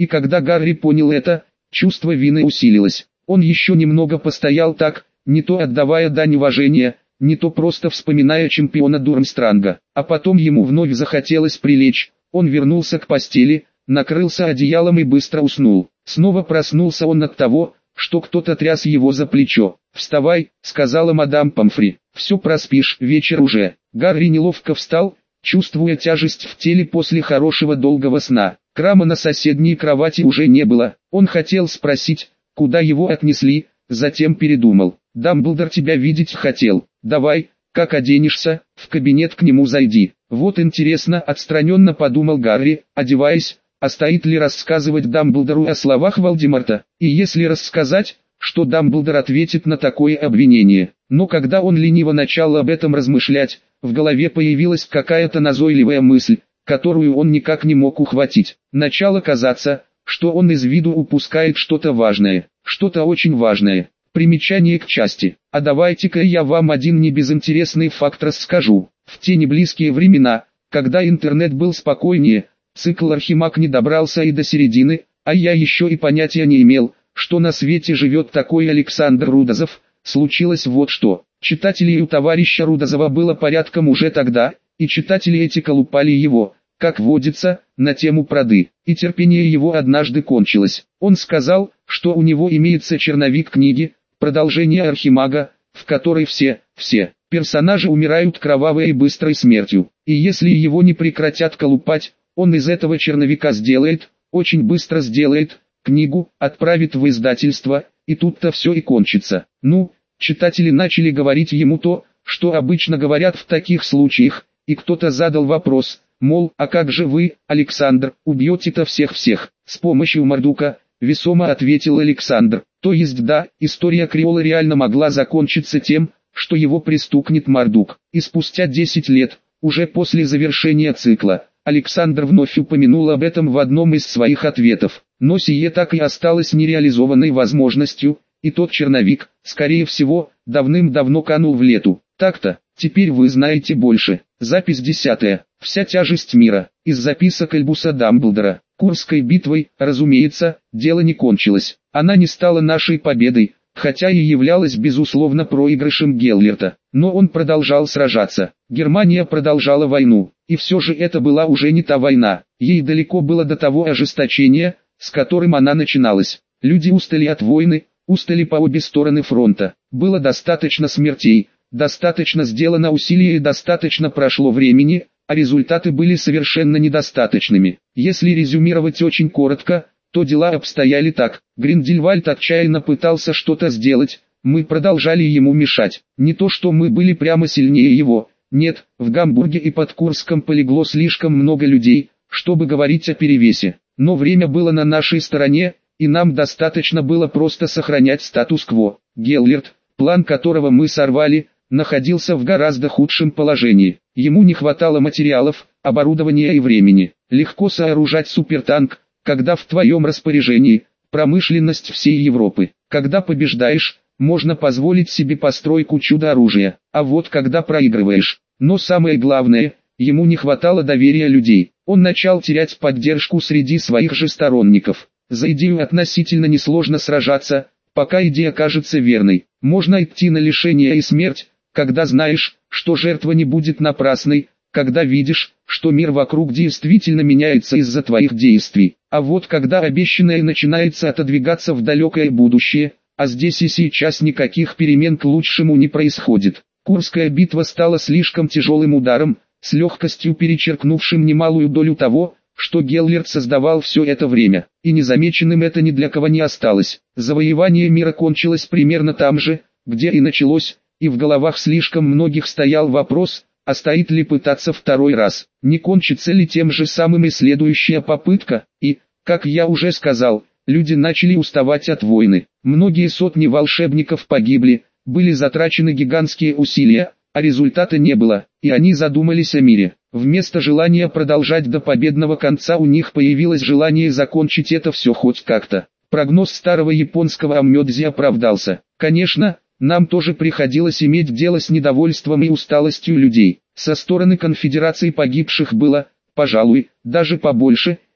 И когда Гарри понял это, чувство вины усилилось. Он еще немного постоял так, не то отдавая дань уважения, не то просто вспоминая чемпиона Дурмстранга. А потом ему вновь захотелось прилечь. Он вернулся к постели, накрылся одеялом и быстро уснул. Снова проснулся он от того, что кто-то тряс его за плечо. «Вставай», — сказала мадам Помфри. «Все проспишь, вечер уже». Гарри неловко встал, чувствуя тяжесть в теле после хорошего долгого сна. Крама на соседней кровати уже не было. Он хотел спросить, куда его отнесли, затем передумал. «Дамблдор тебя видеть хотел. Давай, как оденешься, в кабинет к нему зайди». «Вот интересно», — отстраненно подумал Гарри, одеваясь, а стоит ли рассказывать Дамблдору о словах Волдеморта, и если рассказать, что Дамблдор ответит на такое обвинение. Но когда он лениво начал об этом размышлять, в голове появилась какая-то назойливая мысль, которую он никак не мог ухватить. Начало казаться, что он из виду упускает что-то важное, что-то очень важное. Примечание к части. А давайте-ка я вам один небезынтересный факт расскажу. В те неблизкие времена, когда интернет был спокойнее, цикл «Архимаг» не добрался и до середины, а я еще и понятия не имел, что на свете живет такой Александр Рудозов. Случилось вот что. Читателей у товарища Рудозова было порядком уже тогда, и читатели эти колупали его, как водится, на тему проды. И терпение его однажды кончилось. Он сказал, что у него имеется черновик книги, продолжение Архимага, в которой все персонажи умирают кровавой и быстрой смертью. И если его не прекратят колупать, он из этого черновика сделает, очень быстро сделает, книгу, отправит в издательство, и тут-то все и кончится. Ну, читатели начали говорить ему то, что обычно говорят в таких случаях, и кто-то задал вопрос, мол, а как же вы, Александр, убьете-то всех-всех? С помощью Мардука, весомо ответил Александр. То есть да, история Криола реально могла закончиться тем, что его пристукнет Мардук. И спустя 10 лет, уже после завершения цикла, Александр вновь упомянул об этом в одном из своих ответов. Но сие так и осталось нереализованной возможностью, и тот черновик, скорее всего, давным-давно канул в лету. Так-то, теперь вы знаете больше. Запись 10. Вся тяжесть мира. Из записок Альбуса Дамблдора. Курской битвой, разумеется, дело не кончилось. Она не стала нашей победой, хотя и являлась безусловно проигрышем Геллерта. Но он продолжал сражаться. Германия продолжала войну. И все же это была уже не та война. Ей далеко было до того ожесточения, с которым она начиналась. Люди устали от войны, устали по обе стороны фронта. Было достаточно смертей, достаточно сделано усилий и достаточно прошло времени, а результаты были совершенно недостаточными. Если резюмировать очень коротко, то дела обстояли так. Гриндельвальд отчаянно пытался что-то сделать, мы продолжали ему мешать. Не то что мы были прямо сильнее его, нет, в Гамбурге и под Курском полегло слишком много людей, чтобы говорить о перевесе. Но время было на нашей стороне, и нам достаточно было просто сохранять статус-кво. Геллерт, план которого мы сорвали, находился в гораздо худшем положении. Ему не хватало материалов, оборудования и времени. Легко сооружать супертанк, когда в твоем распоряжении промышленность всей Европы. Когда побеждаешь, можно позволить себе постройку чудо-оружия, а вот когда проигрываешь. Но самое главное, ему не хватало доверия людей. Он начал терять поддержку среди своих же сторонников. За идею относительно несложно сражаться, пока идея кажется верной. Можно идти на лишение и смерть, когда знаешь, что жертва не будет напрасной, когда видишь, что мир вокруг действительно меняется из-за твоих действий. А вот когда обещанное начинается отодвигаться в далекое будущее, а здесь и сейчас никаких перемен к лучшему не происходит. Курская битва стала слишком тяжелым ударом, с легкостью перечеркнувшим немалую долю того, что Геллерт создавал все это время. И незамеченным это ни для кого не осталось. Завоевание мира кончилось примерно там же, где и началось, и в головах слишком многих стоял вопрос, а стоит ли пытаться второй раз, не кончится ли тем же самым и следующая попытка, и, как я уже сказал, люди начали уставать от войны. Многие сотни волшебников погибли, были затрачены гигантские усилия, а результата не было, и они задумались о мире. Вместо желания продолжать до победного конца у них появилось желание закончить это все хоть как-то. Прогноз старого японского Аммёдзи оправдался. Конечно, нам тоже приходилось иметь дело с недовольством и усталостью людей. Со стороны конфедерации погибших было, пожалуй, даже побольше,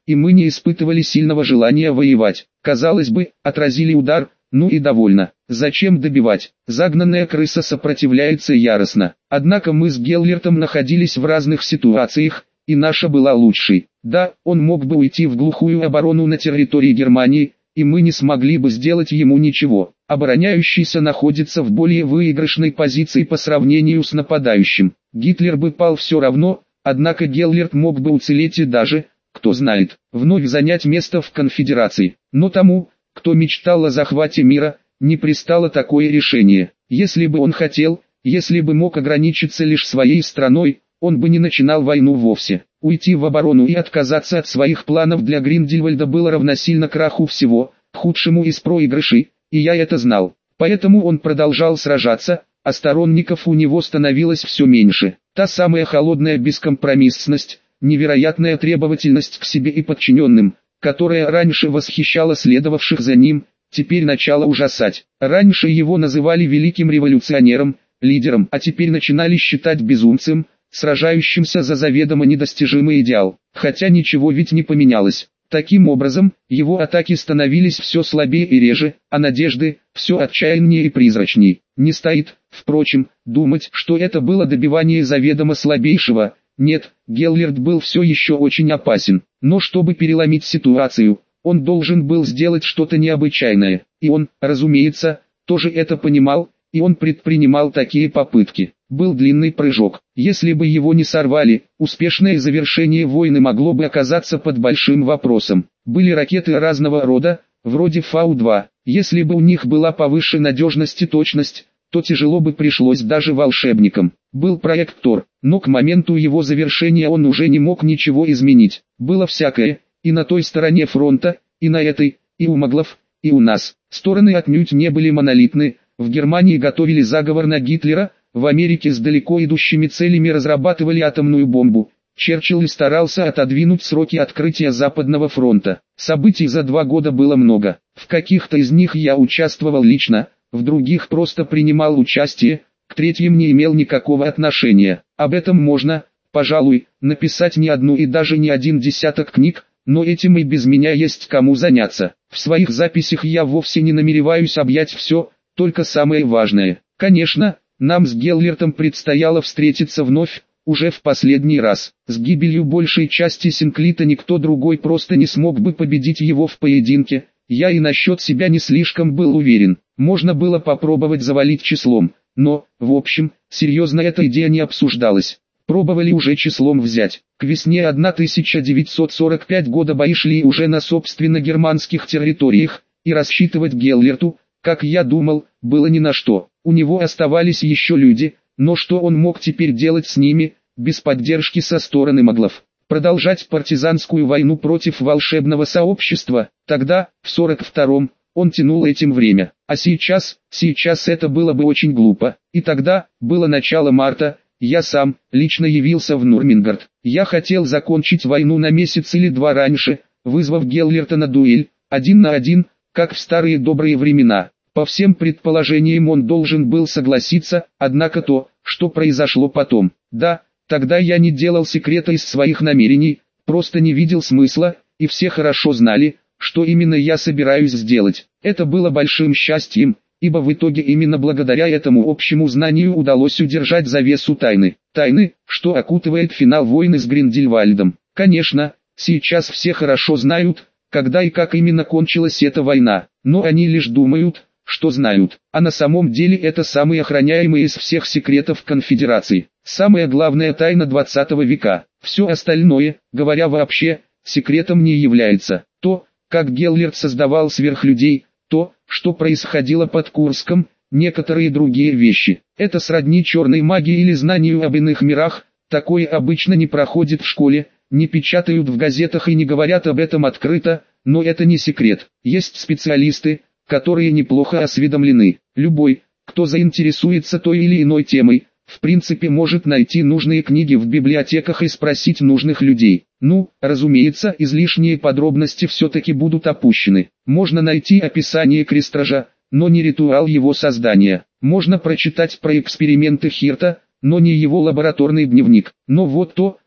и мы не испытывали сильного желания воевать. Казалось бы, отразили удар, ну и довольно. Зачем добивать? Загнанная крыса сопротивляется яростно. Однако мы с Геллертом находились в разных ситуациях, и наша была лучшей. Да, он мог бы уйти в глухую оборону на территории Германии, и мы не смогли бы сделать ему ничего. Обороняющийся находится в более выигрышной позиции по сравнению с нападающим. Гитлер бы пал все равно, однако Геллерт мог бы уцелеть и даже, кто знает, вновь занять место в конфедерации. Но тому, кто мечтал о захвате мира, не пристало такое решение. Если бы он хотел, если бы мог ограничиться лишь своей страной, он бы не начинал войну вовсе. Уйти в оборону и отказаться от своих планов для Гриндельвальда было равносильно краху всего, худшему из проигрышей, и я это знал. Поэтому он продолжал сражаться, а сторонников у него становилось все меньше. Та самая холодная бескомпромиссность, невероятная требовательность к себе и подчиненным, которая раньше восхищала следовавших за ним, теперь начала ужасать. Раньше его называли великим революционером, лидером, а теперь начинали считать безумцем, сражающимся за заведомо недостижимый идеал. Хотя ничего ведь не поменялось. Таким образом, его атаки становились все слабее и реже, а надежды все отчаяннее и призрачней. Не стоит, впрочем, думать, что это было добивание заведомо слабейшего. Нет, Геллерт был все еще очень опасен. Но чтобы переломить ситуацию, он должен был сделать что-то необычайное. И он, разумеется, тоже это понимал, и он предпринимал такие попытки. Был длинный прыжок. Если бы его не сорвали, успешное завершение войны могло бы оказаться под большим вопросом. Были ракеты разного рода, вроде Фау-2. Если бы у них была повыше надежность и точность, то тяжело бы пришлось даже волшебникам. Был проект Тор, но к моменту его завершения он уже не мог ничего изменить. Было всякое, и на той стороне фронта, и на этой, и у маглов, и у нас. Стороны отнюдь не были монолитны. В Германии готовили заговор на Гитлера, в Америке с далеко идущими целями разрабатывали атомную бомбу. Черчилль старался отодвинуть сроки открытия Западного фронта. Событий за 2 года было много. В каких-то из них я участвовал лично, в других просто принимал участие, к третьим не имел никакого отношения. Об этом можно, пожалуй, написать не одну и даже не один десяток книг, но этим и без меня есть кому заняться. В своих записях я вовсе не намереваюсь объять все, только самое важное. Конечно, нам с Геллертом предстояло встретиться вновь, уже в последний раз. С гибелью большей части Синклита никто другой просто не смог бы победить его в поединке. Я и насчет себя не слишком был уверен. Можно было попробовать завалить числом, но, в общем, серьезно эта идея не обсуждалась. Пробовали уже числом взять. К весне 1945 года бои шли уже на собственно германских территориях, и рассчитывать Геллерту, как я думал, было ни на что. У него оставались еще люди, но что он мог теперь делать с ними, без поддержки со стороны маглов? Продолжать партизанскую войну против волшебного сообщества? Тогда, в 42-м, он тянул этим время. А сейчас это было бы очень глупо. И тогда, было начало марта, я сам, лично явился в Нурмингард. Я хотел закончить войну на месяц или 2 раньше, вызвав Геллерта на дуэль, 1 на 1, как в старые добрые времена. По всем предположениям он должен был согласиться, однако то, что произошло потом. Да, тогда я не делал секрета из своих намерений, просто не видел смысла, и все хорошо знали, что именно я собираюсь сделать. Это было большим счастьем, ибо в итоге именно благодаря этому общему знанию удалось удержать завесу тайны. Тайны, что окутывает финал войны с Гриндельвальдом. Конечно, сейчас все хорошо знают, когда и как именно кончилась эта война, но они лишь думают, что знают, а на самом деле это самый охраняемый из всех секретов конфедерации. Самая главная тайна 20 века. Все остальное, говоря вообще, секретом не является. То, как Геллерт создавал сверхлюдей, то, что происходило под Курском, некоторые другие вещи. Это сродни черной магии или знанию об иных мирах, такое обычно не проходит в школе, не печатают в газетах и не говорят об этом открыто, но это не секрет. Есть специалисты, которые неплохо осведомлены. Любой, кто заинтересуется той или иной темой, в принципе может найти нужные книги в библиотеках и спросить нужных людей. Ну, разумеется, излишние подробности все-таки будут опущены. Можно найти описание крестража, но не ритуал его создания. Можно прочитать про эксперименты Хирта, но не его лабораторный дневник. Но вот то,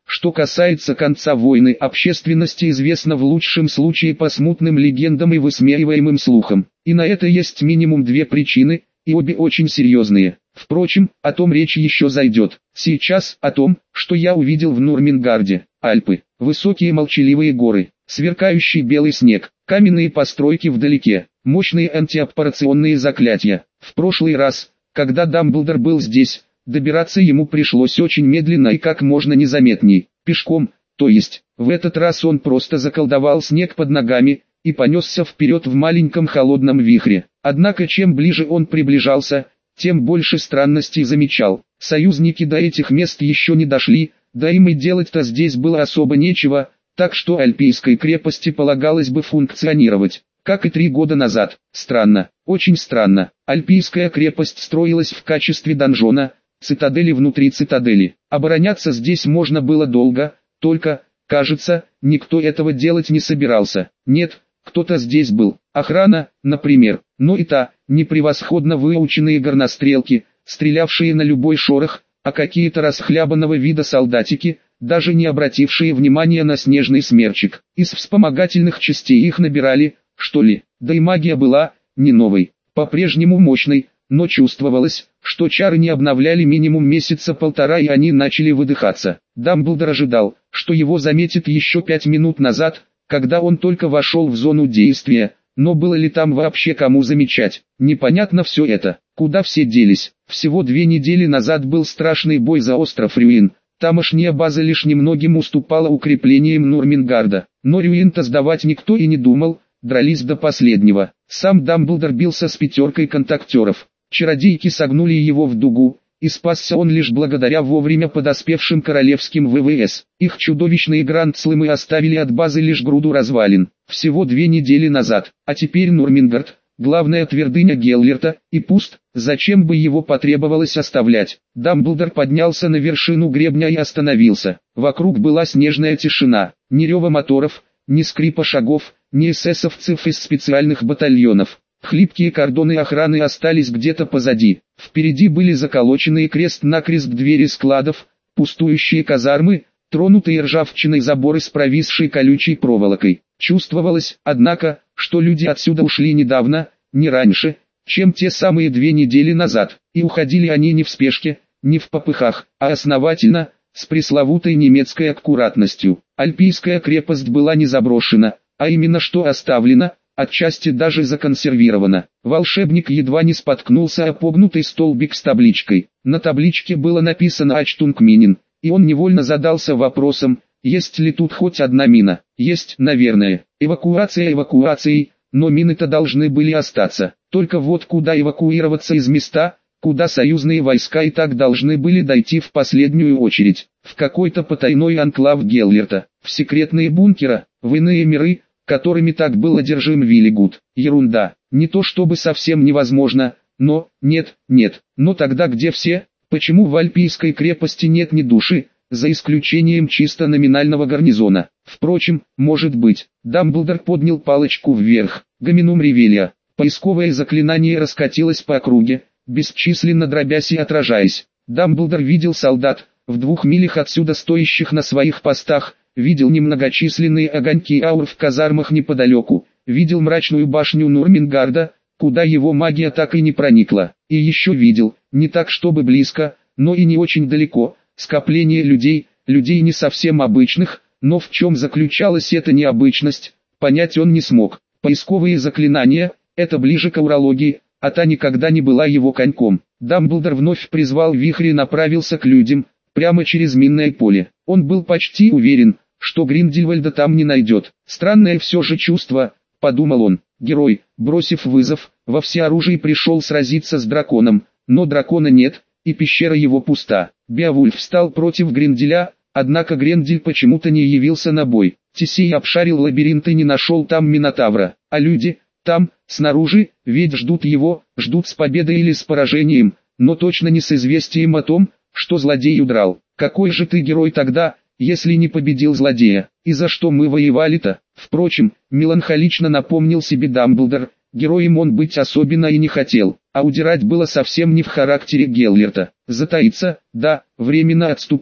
Что касается конца войны, общественности известно в лучшем случае по смутным легендам и высмеиваемым слухам. И на это есть минимум две причины, и обе очень серьезные. Впрочем, о том речь еще зайдет. Сейчас о том, что я увидел в Нурмингарде. Альпы, высокие молчаливые горы, сверкающий белый снег, каменные постройки вдалеке, мощные антиаппарационные заклятия. В прошлый раз, когда Дамблдор был здесь, добираться ему пришлось очень медленно и как можно незаметней, пешком, то есть, в этот раз он просто заколдовал снег под ногами и понесся вперед в маленьком холодном вихре. Однако чем ближе он приближался, тем больше странностей замечал. Союзники до этих мест еще не дошли, да им и делать-то здесь было особо нечего, так что Альпийской крепости полагалось бы функционировать, как и 3 года назад. Странно, очень странно. Альпийская крепость строилась в качестве донжона, цитадели внутри цитадели. Обороняться здесь можно было долго, только, кажется, никто этого делать не собирался. Нет, кто-то здесь был. Охрана, например, но и та, непревосходно выученные горнострелки, стрелявшие на любой шорох, а какие-то расхлябанного вида солдатики, даже не обратившие внимания на снежный смерчик. Из вспомогательных частей их набирали, что ли, да и магия была, не новой, по-прежнему мощной, но чувствовалось, что чары не обновляли минимум месяца полтора и они начали выдыхаться. Дамблдор ожидал, что его заметит еще 5 минут назад, когда он только вошел в зону действия, но было ли там вообще кому замечать? Непонятно все это. Куда все делись? Всего 2 недели назад был страшный бой за остров Рюин. Тамошняя база лишь немногим уступала укреплениям Нурмингарда. Но Рюин-то сдавать никто и не думал, дрались до последнего. Сам Дамблдор бился с 5 контактеров. Чародейки согнули его в дугу, и спасся он лишь благодаря вовремя подоспевшим королевским ВВС. Их чудовищные грандслымы оставили от базы лишь груду развалин. Всего 2 недели назад. А теперь Нурмингард, главная твердыня Геллерта, и пуст, зачем бы его потребовалось оставлять. Дамблдор поднялся на вершину гребня и остановился. Вокруг была снежная тишина, ни рева моторов, ни скрипа шагов, ни эсэсовцев из специальных батальонов. Хлипкие кордоны охраны остались где-то позади. Впереди были заколоченные крест-накрест двери складов, пустующие казармы, тронутые ржавчиной заборы с провисшей колючей проволокой. Чувствовалось, однако, что люди отсюда ушли недавно, не раньше, чем те самые 2 недели назад. И уходили они не в спешке, не в попыхах, а основательно, с пресловутой немецкой аккуратностью. Альпийская крепость была не заброшена, а именно что оставлена, отчасти даже законсервирована. Волшебник едва не споткнулся о погнутый столбик с табличкой. На табличке было написано «Ачтунг Минин», и он невольно задался вопросом, есть ли тут хоть одна мина. Есть, наверное. Эвакуация эвакуацией, но мины-то должны были остаться. Только вот куда эвакуироваться из места, куда союзные войска и так должны были дойти в последнюю очередь? В какой-то потайной анклав Геллерта, в секретные бункера, в иные миры, которыми так был одержим Виллигуд. Ерунда, не то чтобы совсем невозможно, но, нет, но тогда где все? Почему в Альпийской крепости нет ни души, за исключением чисто номинального гарнизона? Впрочем, может быть. Дамблдор поднял палочку вверх. Гоминум ревелия. Поисковое заклинание раскатилось по округе, бесчисленно дробясь и отражаясь. Дамблдор видел солдат, в 2 милях отсюда стоящих на своих постах, видел немногочисленные огоньки аур в казармах неподалеку, видел мрачную башню Нурмингарда, куда его магия так и не проникла, и еще видел, не так чтобы близко, но и не очень далеко, скопление людей не совсем обычных, но в чем заключалась эта необычность, понять он не смог. Поисковые заклинания, это ближе к аурологии, а та никогда не была его коньком. Дамблдор вновь призвал вихрь и направился к людям, прямо через минное поле. Он был почти уверен, что Гриндельвальда там не найдет. Странное все же чувство, подумал он. Герой, бросив вызов, во всеоружии пришел сразиться с драконом, но дракона нет, и пещера его пуста. Беовульф встал против Гринделя, однако Грендель почему-то не явился на бой. Тесей обшарил лабиринт и не нашел там Минотавра, а люди, там, снаружи, ведь ждут его, ждут с победой или с поражением, но точно не с известием о том, что злодей удрал. Какой же ты герой тогда, если не победил злодея? И за что мы воевали-то? Впрочем, меланхолично напомнил себе Дамблдор, героем он быть особенно и не хотел, а удирать было совсем не в характере Геллерта. Затаиться, да, временно отступить,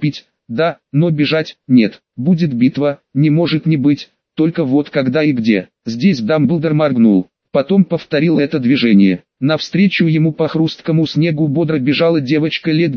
Да, но бежать – нет. Будет битва, не может не быть, только вот когда и где. Здесь Дамблдор моргнул. Потом повторил это движение. Навстречу ему по хрусткому снегу бодро бежала девочка лет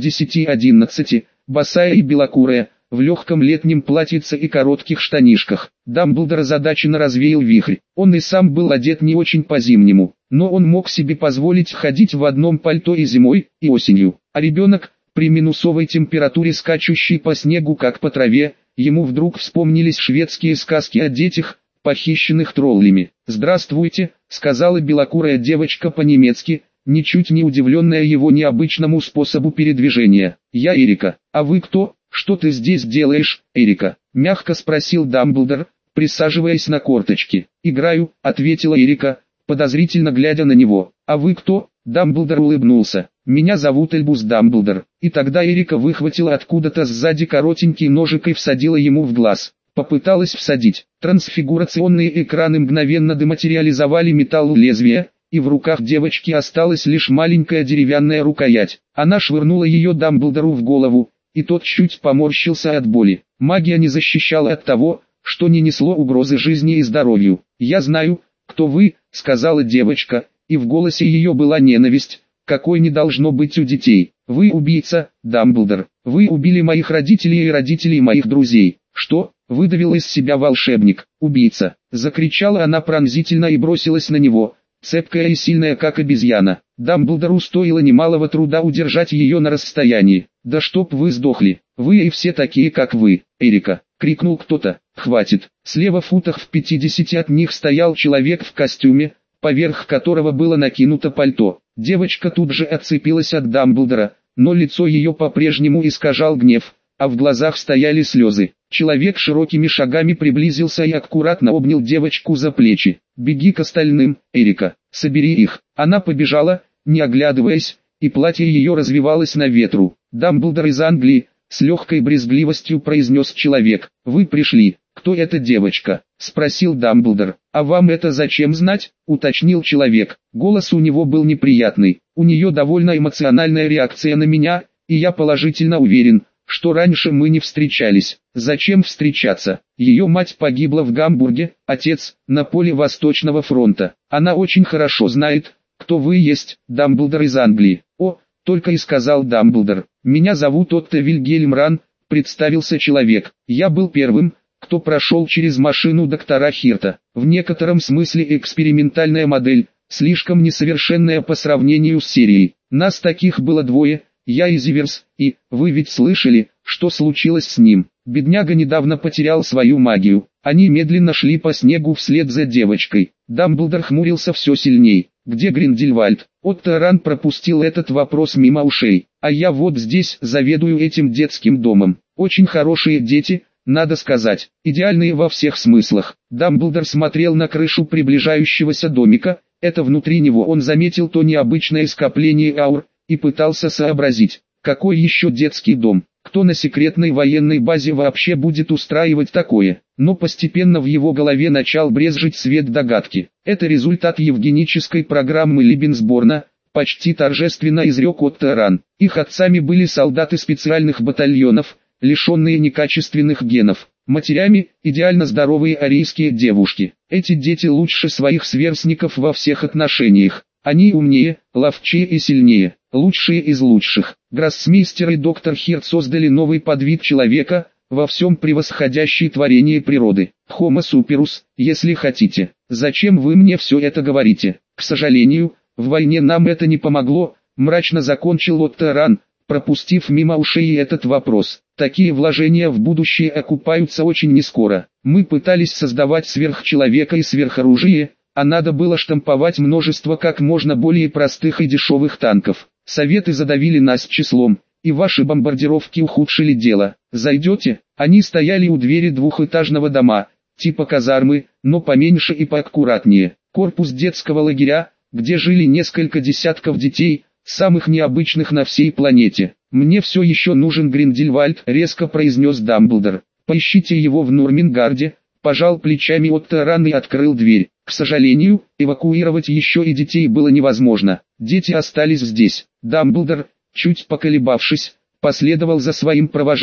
10-11, босая и белокурая, в легком летнем платьице и коротких штанишках. Дамблдор озадаченно развеял вихрь. Он и сам был одет не очень по-зимнему, но он мог себе позволить ходить в одном пальто и зимой, и осенью. А ребенок, при минусовой температуре скачущий по снегу как по траве, ему вдруг вспомнились шведские сказки о детях, похищенных троллями. «Здравствуйте», — сказала белокурая девочка по-немецки, ничуть не удивленная его необычному способу передвижения. «Я Эрика. А вы кто? Что ты здесь делаешь, Эрика?» — мягко спросил Дамблдор, присаживаясь на корточки. «Играю», — ответила Эрика, подозрительно глядя на него. «А вы кто?» — Дамблдор улыбнулся. «Меня зовут Альбус Дамблдор». И тогда Эрика выхватила откуда-то сзади коротенький ножик и всадила ему в глаз. Попыталась всадить. Трансфигурационные экраны мгновенно дематериализовали металл лезвия, и в руках девочки осталась лишь маленькая деревянная рукоять. Она швырнула ее Дамблдору в голову, и тот чуть поморщился от боли. Магия не защищала от того, что не несло угрозы жизни и здоровью. «Я знаю, кто вы», — сказала девочка, и в голосе ее была ненависть, какой не должно быть у детей. «Вы убийца, Дамблдор. Вы убили моих родителей и родителей моих друзей». «Что?» — выдавил из себя волшебник. «Убийца!» — закричала она пронзительно и бросилась на него, цепкая и сильная как обезьяна. Дамблдору стоило немалого труда удержать ее на расстоянии. «Да чтоб вы сдохли! Вы и все такие как вы, Эрика!» — крикнул кто-то. «Хватит!» Слева в футах в 50 от них стоял человек в костюме, поверх которого было накинуто пальто. Девочка тут же отцепилась от Дамблдора, но лицо ее по-прежнему искажал гнев, а в глазах стояли слезы. Человек широкими шагами приблизился и аккуратно обнял девочку за плечи. «Беги к остальным, Эрика, собери их». Она побежала, не оглядываясь, и платье ее развивалось на ветру. «Дамблдор из Англии», — с легкой брезгливостью произнес человек. «Вы пришли. Кто эта девочка?» — спросил Дамблдор. «А вам это зачем знать?» — уточнил человек. Голос у него был неприятный. «У нее довольно эмоциональная реакция на меня, и я положительно уверен, что раньше мы не встречались. Зачем встречаться? Ее мать погибла в Гамбурге, отец — на поле Восточного фронта. Она очень хорошо знает, кто вы есть, Дамблдор из Англии». «О», — только и сказал Дамблдор. «Меня зовут Отто Вильгельм Ран», — представился человек. «Я был первым, кто прошел через машину доктора Хирта. В некотором смысле экспериментальная модель, слишком несовершенная по сравнению с серией. Нас таких было двое, я и Зиверс, и, вы ведь слышали, что случилось с ним. Бедняга недавно потерял свою магию». Они медленно шли по снегу вслед за девочкой. Дамблдор хмурился все сильней. «Где Гриндельвальд?» Отто Ран пропустил этот вопрос мимо ушей. «А я вот здесь заведую этим детским домом. Очень хорошие дети, надо сказать, идеальные во всех смыслах». Дамблдор смотрел на крышу приближающегося домика, это внутри него он заметил то необычное скопление аур, и пытался сообразить, какой еще детский дом, кто на секретной военной базе вообще будет устраивать такое. Но постепенно в его голове начал брезжить свет догадки. «Это результат евгенической программы Либенсборна», почти торжественно изрек Отто Ран. «Их отцами были солдаты специальных батальонов, лишенные некачественных генов. Матерями – идеально здоровые арийские девушки. Эти дети лучше своих сверстников во всех отношениях. Они умнее, ловчее и сильнее, лучшие из лучших. Гроссмейстер и доктор Хирт создали новый подвид человека, во всем превосходящий творение природы. Homo superus, если хотите. Зачем вы мне все это говорите? К сожалению, в войне нам это не помогло», — мрачно закончил Отто Ран, пропустив мимо ушей этот вопрос. «Такие вложения в будущее окупаются очень нескоро. Мы пытались создавать сверхчеловека и сверхоружие, а надо было штамповать множество как можно более простых и дешевых танков. Советы задавили нас числом, и ваши бомбардировки ухудшили дело. Зайдете?» Они стояли у двери двухэтажного дома, типа казармы, но поменьше и поаккуратнее. Корпус детского лагеря, где жили несколько десятков детей, самых необычных на всей планете. «Мне все еще нужен Гриндельвальд», — резко произнес Дамблдор. «Поищите его в Нурмингарде», — пожал плечами Отто Ран и открыл дверь. К сожалению, эвакуировать еще и детей было невозможно. Дети остались здесь. Дамблдор, чуть поколебавшись, последовал за своим провожатым.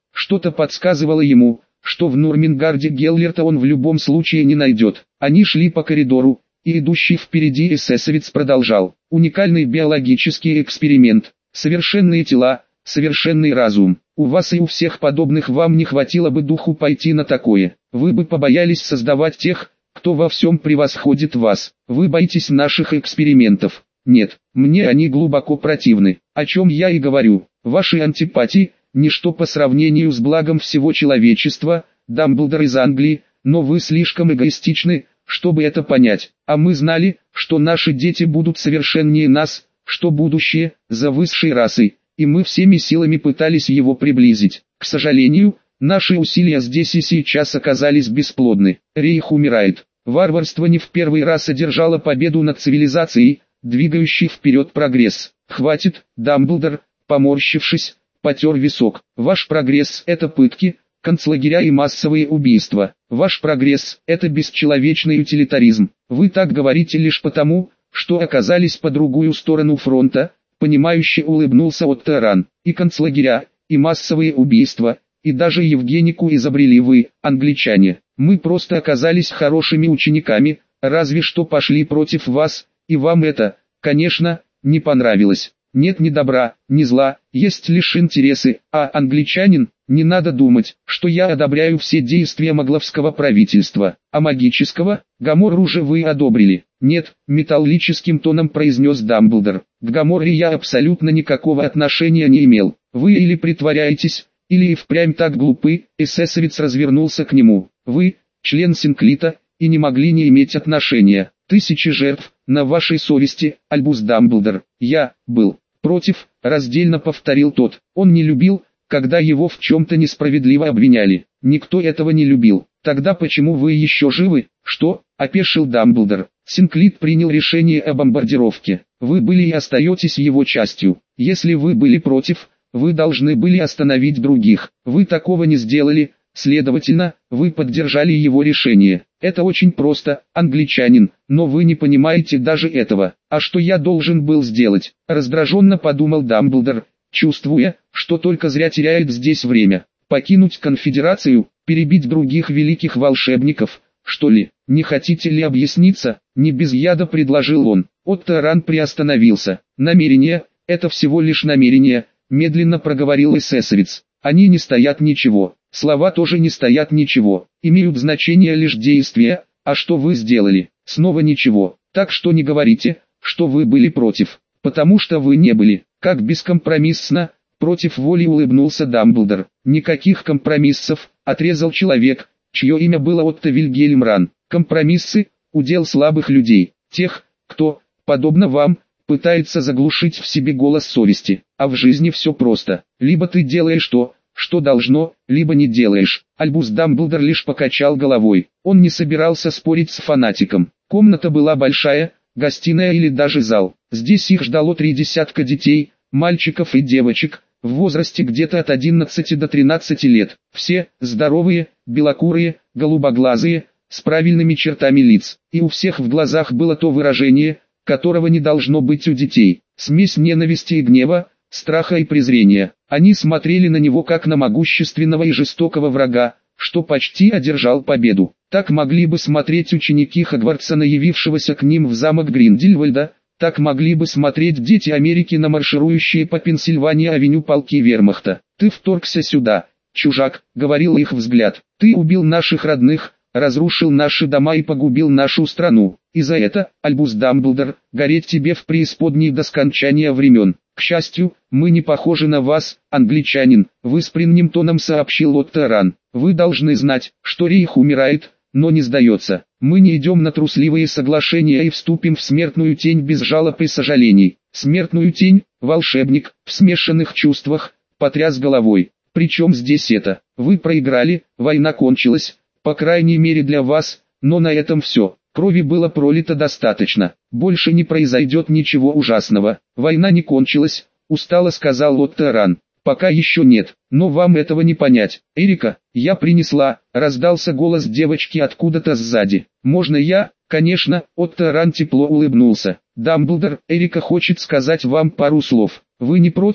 Что-то подсказывало ему, что в Нурмингарде Геллерта он в любом случае не найдет. Они шли по коридору, и идущий впереди эсэсовец продолжал. Уникальный биологический эксперимент, совершенные тела, совершенный разум. У вас и у всех подобных вам не хватило бы духу пойти на такое. Вы бы побоялись создавать тех, кто во всем превосходит вас. Вы боитесь наших экспериментов. Нет, мне они глубоко противны. О чем я и говорю. Ваши антипатии – ничто по сравнению с благом всего человечества, Дамблдор из Англии, но вы слишком эгоистичны, чтобы это понять. А мы знали, что наши дети будут совершеннее нас, что будущее за высшей расой, и мы всеми силами пытались его приблизить. К сожалению, наши усилия здесь и сейчас оказались бесплодны. Рейх умирает. Варварство не в первый раз одержало победу над цивилизацией, двигающей вперед прогресс. Хватит, Дамблдор, поморщившись, потер висок. Ваш прогресс – это пытки, концлагеря и массовые убийства. Ваш прогресс – это бесчеловечный утилитаризм. Вы так говорите лишь потому, что оказались по другую сторону фронта, понимающе улыбнулся Отто Ран. И концлагеря, и массовые убийства, и даже Евгенику изобрели вы, англичане. Мы просто оказались хорошими учениками, разве что пошли против вас, и вам это, конечно, не понравилось. Нет ни добра, ни зла, есть лишь интересы, а англичанин, не надо думать, что я одобряю все действия могловского правительства, а магического, Гаморру же вы одобрили. Нет, металлическим тоном произнес Дамблдор, к Гаморре я абсолютно никакого отношения не имел. Вы или притворяетесь, или и впрямь так глупы. Эсэсовец развернулся к нему. Вы, член Синклита, и не могли не иметь отношения. Тысячи жертв, на вашей совести, Альбус Дамблдор. Я был против, раздельно повторил тот. Он не любил, когда его в чем-то несправедливо обвиняли. Никто этого не любил. Тогда почему вы еще живы? Что? Опешил Дамблдор. Синклит принял решение о бомбардировке. Вы были и остаетесь его частью. Если вы были против, вы должны были остановить других. Вы такого не сделали, следовательно, вы поддержали его решение. Это очень просто, англичанин, но вы не понимаете даже этого. А что я должен был сделать? Раздраженно подумал Дамблдор, чувствуя, что только зря теряет здесь время. Покинуть конфедерацию, перебить других великих волшебников, что ли? Не хотите ли объясниться? Не без яда предложил он. Отто Ран приостановился. Намерение, это всего лишь намерение, медленно проговорил эсэсовец. Они не стоят ничего. Слова тоже не стоят ничего, имеют значение лишь действия, а что вы сделали, снова ничего. Так что не говорите, что вы были против, потому что вы не были. Как бескомпромиссно, против воли улыбнулся Дамблдор. Никаких компромиссов, отрезал человек, чье имя было Отто Вильгельм Ран. Компромиссы – удел слабых людей, тех, кто, подобно вам, пытается заглушить в себе голос совести. А в жизни все просто, либо ты делаешь то, что должно, либо не делаешь. Альбус Дамблдор лишь покачал головой. Он не собирался спорить с фанатиком. Комната была большая, гостиная или даже зал. Здесь их ждало 3 десятка детей, мальчиков и девочек, в возрасте где-то от 11 до 13 лет. Все здоровые, белокурые, голубоглазые, с правильными чертами лиц. И у всех в глазах было то выражение, которого не должно быть у детей. Смесь ненависти и гнева, страха и презрения. Они смотрели на него как на могущественного и жестокого врага, что почти одержал победу. Так могли бы смотреть ученики Хогвартса, явившегося к ним в замок Гриндельвальда, так могли бы смотреть дети Америки на марширующие по Пенсильвании-авеню полки вермахта. «Ты вторгся сюда, чужак», — говорил их взгляд. «Ты убил наших родных, разрушил наши дома и погубил нашу страну. И за это, Альбус Дамблдор, гореть тебе в преисподней до скончания времен. К счастью, мы не похожи на вас, англичанин», — выспренним тоном сообщил Отто Ран. «Вы должны знать, что Рейх умирает, но не сдается. Мы не идем на трусливые соглашения и вступим в смертную тень без жалоб и сожалений». «Смертную тень?» — волшебник, в смешанных чувствах, потряс головой. «Причем здесь это? Вы проиграли, война кончилась, по крайней мере для вас, но на этом все. Крови было пролито достаточно, больше не произойдет ничего ужасного. Война не кончилась», — устало сказал Отто Ран. «Пока еще нет, но вам этого не понять. Эрика, я принесла», — раздался голос девочки откуда-то сзади. «Можно я?» «Конечно», — Отто Ран тепло улыбнулся. «Дамблдор, Эрика хочет сказать вам пару слов. Вы не против?»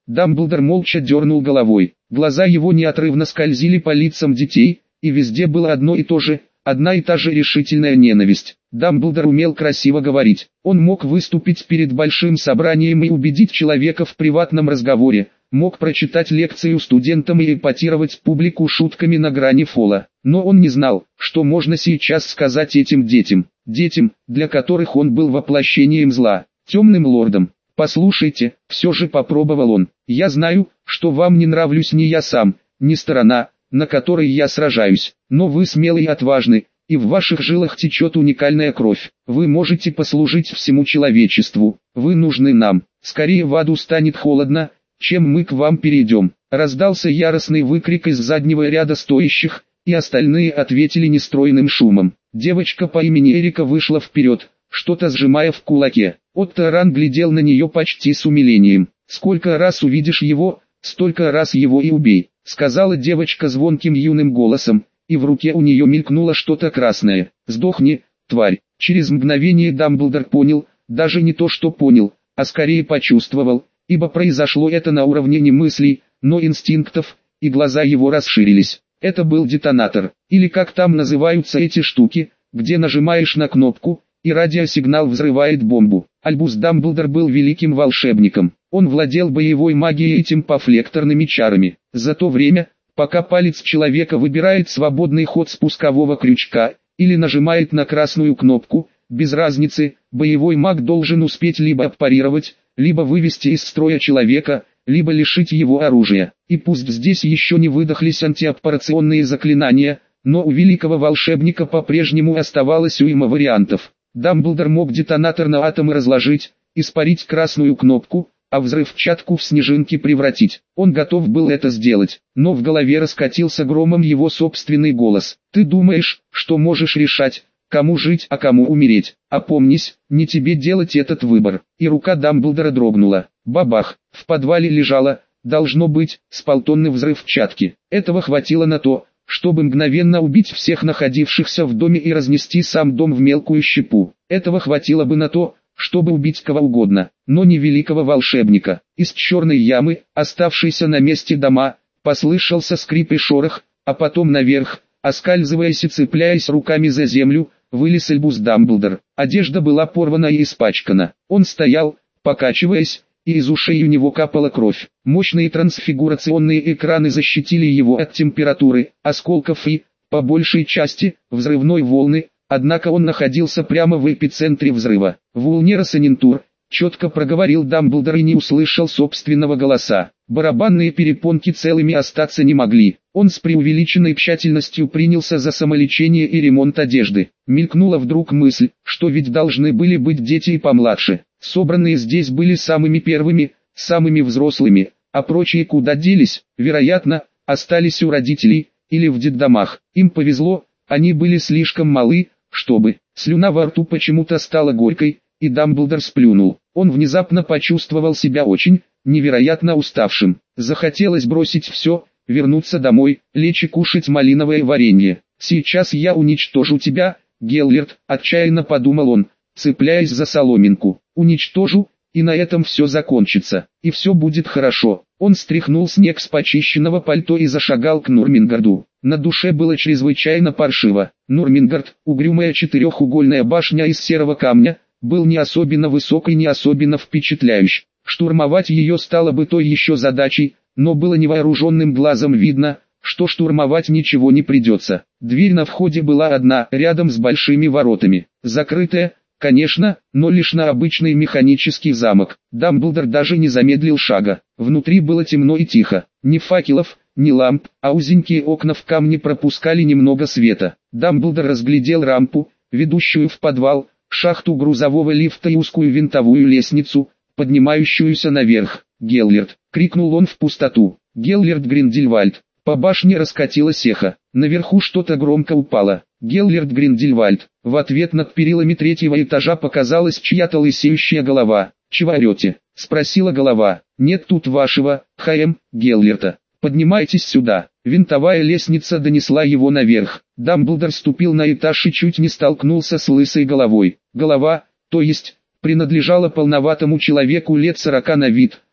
Дамблдор молча дернул головой. Глаза его неотрывно скользили по лицам детей, и везде было одно и то же, одна и та же решительная ненависть. Дамблдор умел красиво говорить. Он мог выступить перед большим собранием и убедить человека в приватном разговоре, мог прочитать лекцию студентам и эпатировать публику шутками на грани фола. Но он не знал, что можно сейчас сказать этим детям. Детям, для которых он был воплощением зла, темным лордом. «Послушайте», все же попробовал он, «я знаю, что вам не нравлюсь ни я сам, ни сторона, на которой я сражаюсь, но вы смелы и отважны, и в ваших жилах течет уникальная кровь. Вы можете послужить всему человечеству, вы нужны нам, скорее в аду станет холодно, чем мы к вам перейдем». Раздался яростный выкрик из заднего ряда стоящих, и остальные ответили нестройным шумом. Девочка по имени Эрика вышла вперед, что-то сжимая в кулаке. Отто Ран глядел на нее почти с умилением. «Сколько раз увидишь его, столько раз его и убей», сказала девочка звонким юным голосом, и в руке у нее мелькнуло что-то красное. «Сдохни, тварь!» Через мгновение Дамблдор понял, даже не то что понял, а скорее почувствовал, ибо произошло это на уровне не мыслей, но инстинктов, и глаза его расширились. Это был детонатор, или как там называются эти штуки, где нажимаешь на кнопку, и радиосигнал взрывает бомбу. Альбус Дамблдор был великим волшебником. Он владел боевой магией и темпофлекторными чарами. За то время, пока палец человека выбирает свободный ход спускового крючка, или нажимает на красную кнопку, без разницы, боевой маг должен успеть либо аппарировать, либо вывести из строя человека, либо лишить его оружия. И пусть здесь еще не выдохлись антиаппарационные заклинания, но у великого волшебника по-прежнему оставалось уйма вариантов. Дамблдор мог детонатор на атомы разложить, испарить красную кнопку, а взрывчатку в снежинки превратить. Он готов был это сделать, но в голове раскатился громом его собственный голос. «Ты думаешь, что можешь решать, кому жить, а кому умереть? Опомнись, не тебе делать этот выбор». И рука Дамблдора дрогнула. Бабах, в подвале лежало, должно быть, с полтонны взрывчатки. Этого хватило на то, чтобы мгновенно убить всех находившихся в доме и разнести сам дом в мелкую щепу. Этого хватило бы на то, чтобы убить кого угодно, но не великого волшебника. Из черной ямы, оставшейся на месте дома, послышался скрип и шорох, а потом наверх, оскальзываясь и цепляясь руками за землю, вылез Альбус Дамблдор. Одежда была порвана и испачкана. Он стоял, покачиваясь, и из ушей у него капала кровь. Мощные трансфигурационные экраны защитили его от температуры, осколков и, по большей части, взрывной волны, однако он находился прямо в эпицентре взрыва. «Вулнера Санинтур», четко проговорил Дамблдор и не услышал собственного голоса. Барабанные перепонки целыми остаться не могли. Он с преувеличенной тщательностью принялся за самолечение и ремонт одежды. Мелькнула вдруг мысль, что ведь должны были быть дети и помладше. Собранные здесь были самыми первыми, самыми взрослыми, а прочие куда делись, вероятно, остались у родителей, или в детдомах. Им повезло, они были слишком малы, чтобы. Слюна во рту почему-то стала горькой, и Дамблдор сплюнул. Он внезапно почувствовал себя очень, невероятно уставшим. Захотелось бросить все, вернуться домой, лечь и кушать малиновое варенье. «Сейчас я уничтожу тебя, Геллерт», отчаянно подумал он, цепляясь за соломинку. «Уничтожу, и на этом все закончится, и все будет хорошо». Он стряхнул снег с почищенного пальто и зашагал к Нурмингарду. На душе было чрезвычайно паршиво. Нурмингард, угрюмая четырехугольная башня из серого камня, был не особенно высок и не особенно впечатляющий. Штурмовать ее стало бы той еще задачей, но было невооруженным глазом видно, что штурмовать ничего не придется. Дверь на входе была одна, рядом с большими воротами, закрытая, конечно, но лишь на обычный механический замок. Дамблдор даже не замедлил шага. Внутри было темно и тихо. Ни факелов, ни ламп, а узенькие окна в камне пропускали немного света. Дамблдор разглядел рампу, ведущую в подвал, шахту грузового лифта и узкую винтовую лестницу, поднимающуюся наверх. «Геллерт!» — крикнул он в пустоту. «Геллерт Гриндельвальд!» По башне раскатилось эхо. Наверху что-то громко упало. «Геллерт Гриндельвальд!» В ответ над перилами третьего этажа показалась чья-то лысеющая голова. «Чего орете?» — спросила голова. «Нет тут вашего, Х.М. Геллерта. Поднимайтесь сюда». Винтовая лестница донесла его наверх. Дамблдор ступил на этаж и чуть не столкнулся с лысой головой. Голова, то есть, принадлежала полноватому человеку лет 40 на вид,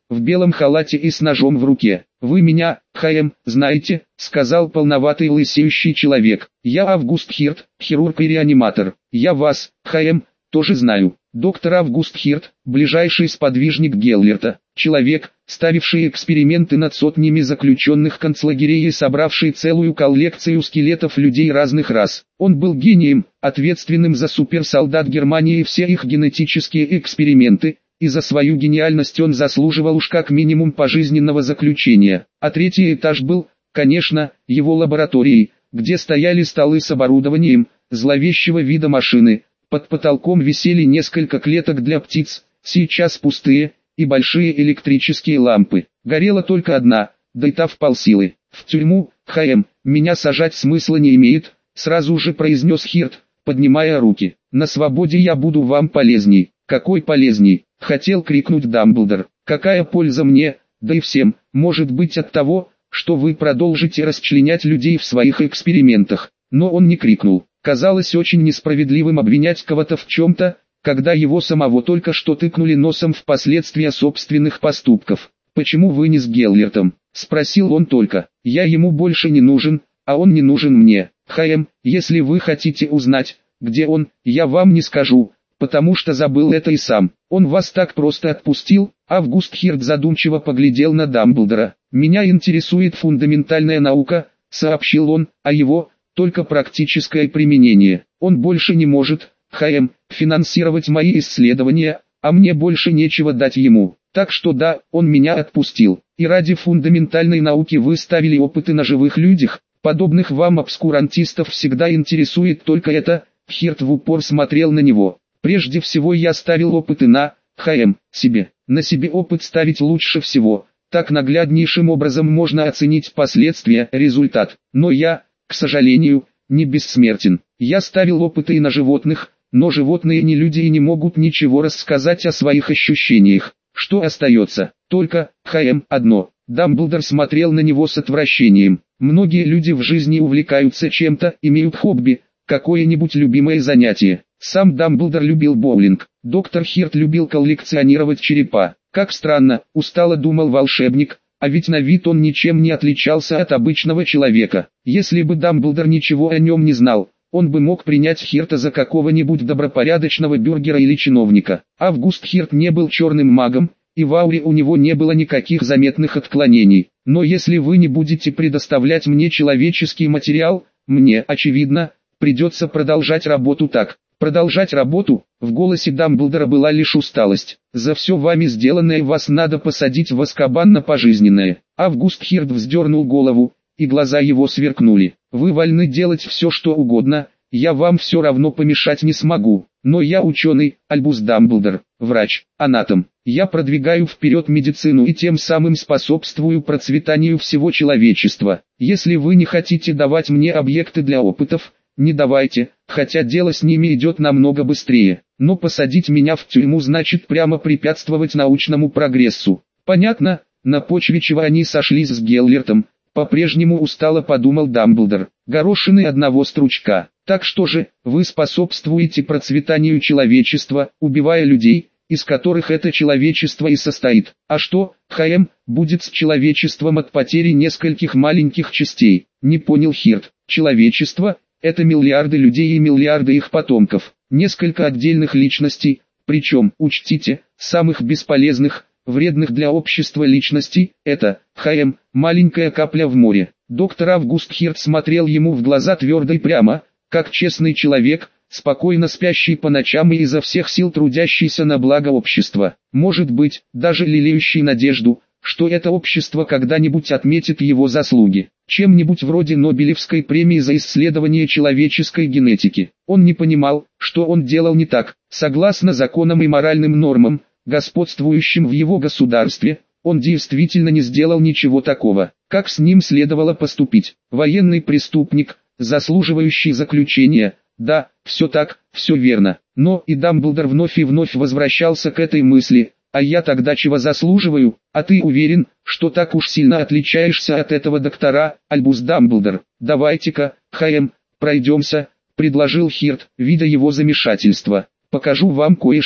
в белом халате и с ножом в руке. «Вы меня, ХМ, знаете?» — сказал полноватый лысеющий человек. «Я Август Хирт, хирург и реаниматор. Я вас, ХМ, тоже знаю. Доктор Август Хирт, ближайший сподвижник Геллерта, человек, ставивший эксперименты над сотнями заключенных концлагерей и собравший целую коллекцию скелетов людей разных рас. Он был гением, ответственным за суперсолдат Германии и все их генетические эксперименты, и за свою гениальность он заслуживал уж как минимум пожизненного заключения. А третий этаж был, конечно, его лабораторией, где стояли столы с оборудованием, зловещего вида машины. Под потолком висели несколько клеток для птиц, сейчас пустые, и большие электрические лампы. Горела только одна, да и та вполсилы. «В тюрьму, ХМ, меня сажать смысла не имеет», сразу же произнес Хирт, поднимая руки. «На свободе я буду вам полезней». «Какой полезней?» — хотел крикнуть Дамблдор. «Какая польза мне, да и всем, может быть от того, что вы продолжите расчленять людей в своих экспериментах». Но он не крикнул. Казалось очень несправедливым обвинять кого-то в чем-то, когда его самого только что тыкнули носом в последствия собственных поступков. «Почему вы не с Геллертом?» — спросил он только. «Я ему больше не нужен, а он не нужен мне. ХМ, если вы хотите узнать, где он, я вам не скажу, потому что забыл это и сам. Он вас так просто отпустил?» Август Хирт задумчиво поглядел на Дамблдора. «Меня интересует фундаментальная наука», — сообщил он, — «а его только практическое применение. Он больше не может, ХМ, финансировать мои исследования, а мне больше нечего дать ему. Так что да, он меня отпустил. И ради фундаментальной науки вы ставили опыты на живых людях. Подобных вам обскурантистов всегда интересует только это». Хирт в упор смотрел на него. «Прежде всего я ставил опыты на, ХМ, себе. На себе опыт ставить лучше всего. Так нагляднейшим образом можно оценить последствия, результат. Но я, к сожалению, не бессмертен. Я ставил опыты и на животных, но животные не люди и не могут ничего рассказать о своих ощущениях. Что остается? Только, ХМ, одно». Дамблдор смотрел на него с отвращением. «Многие люди в жизни увлекаются чем-то, имеют хобби, какое-нибудь любимое занятие. Сам Дамблдор любил боулинг. Доктор Хирт любил коллекционировать черепа. Как странно, устало думал волшебник, а ведь на вид он ничем не отличался от обычного человека. Если бы Дамблдор ничего о нем не знал, он бы мог принять Хирта за какого-нибудь добропорядочного бюргера или чиновника. Август Хирт не был черным магом, и в ауре у него не было никаких заметных отклонений. Но если вы не будете предоставлять мне человеческий материал, мне, очевидно, придется продолжать работу так. Продолжать работу? В голосе Дамблдора была лишь усталость. За все вами сделанное вас надо посадить в Азкабан на пожизненное. Август Хирт вздернул голову, и глаза его сверкнули. Вы вольны делать все что угодно, я вам все равно помешать не смогу. Но я ученый, Альбус Дамблдор, врач, анатом. Я продвигаю вперед медицину и тем самым способствую процветанию всего человечества. Если вы не хотите давать мне объекты для опытов, не давайте, хотя дело с ними идет намного быстрее. Но посадить меня в тюрьму значит прямо препятствовать научному прогрессу. Понятно, на почве чего они сошлись с Геллертом, по-прежнему устало подумал Дамблдор. Горошины одного стручка. Так что же, вы способствуете процветанию человечества, убивая людей, из которых это человечество и состоит. А что, ХМ, будет с человечеством от потери нескольких маленьких частей? Не понял Хирт. Человечество? Это миллиарды людей и миллиарды их потомков, несколько отдельных личностей, причем, учтите, самых бесполезных, вредных для общества личностей, это, ХМ, маленькая капля в море. Доктор Август Хирт смотрел ему в глаза твердо и прямо, как честный человек, спокойно спящий по ночам и изо всех сил трудящийся на благо общества. Может быть, даже лелеющий надежду, что это общество когда-нибудь отметит его заслуги чем-нибудь вроде Нобелевской премии за исследование человеческой генетики. Он не понимал, что он делал не так. Согласно законам и моральным нормам, господствующим в его государстве, он действительно не сделал ничего такого, как с ним следовало поступить. Военный преступник, заслуживающий заключения. Да, все так, все верно. Но и Дамблдор вновь и вновь возвращался к этой мысли. А я тогда чего заслуживаю? А ты уверен, что так уж сильно отличаешься от этого доктора, Альбус Дамблдор? Давайте-ка, ХМ, пройдемся, предложил Хирт, видя его замешательство. Покажу вам кое-что.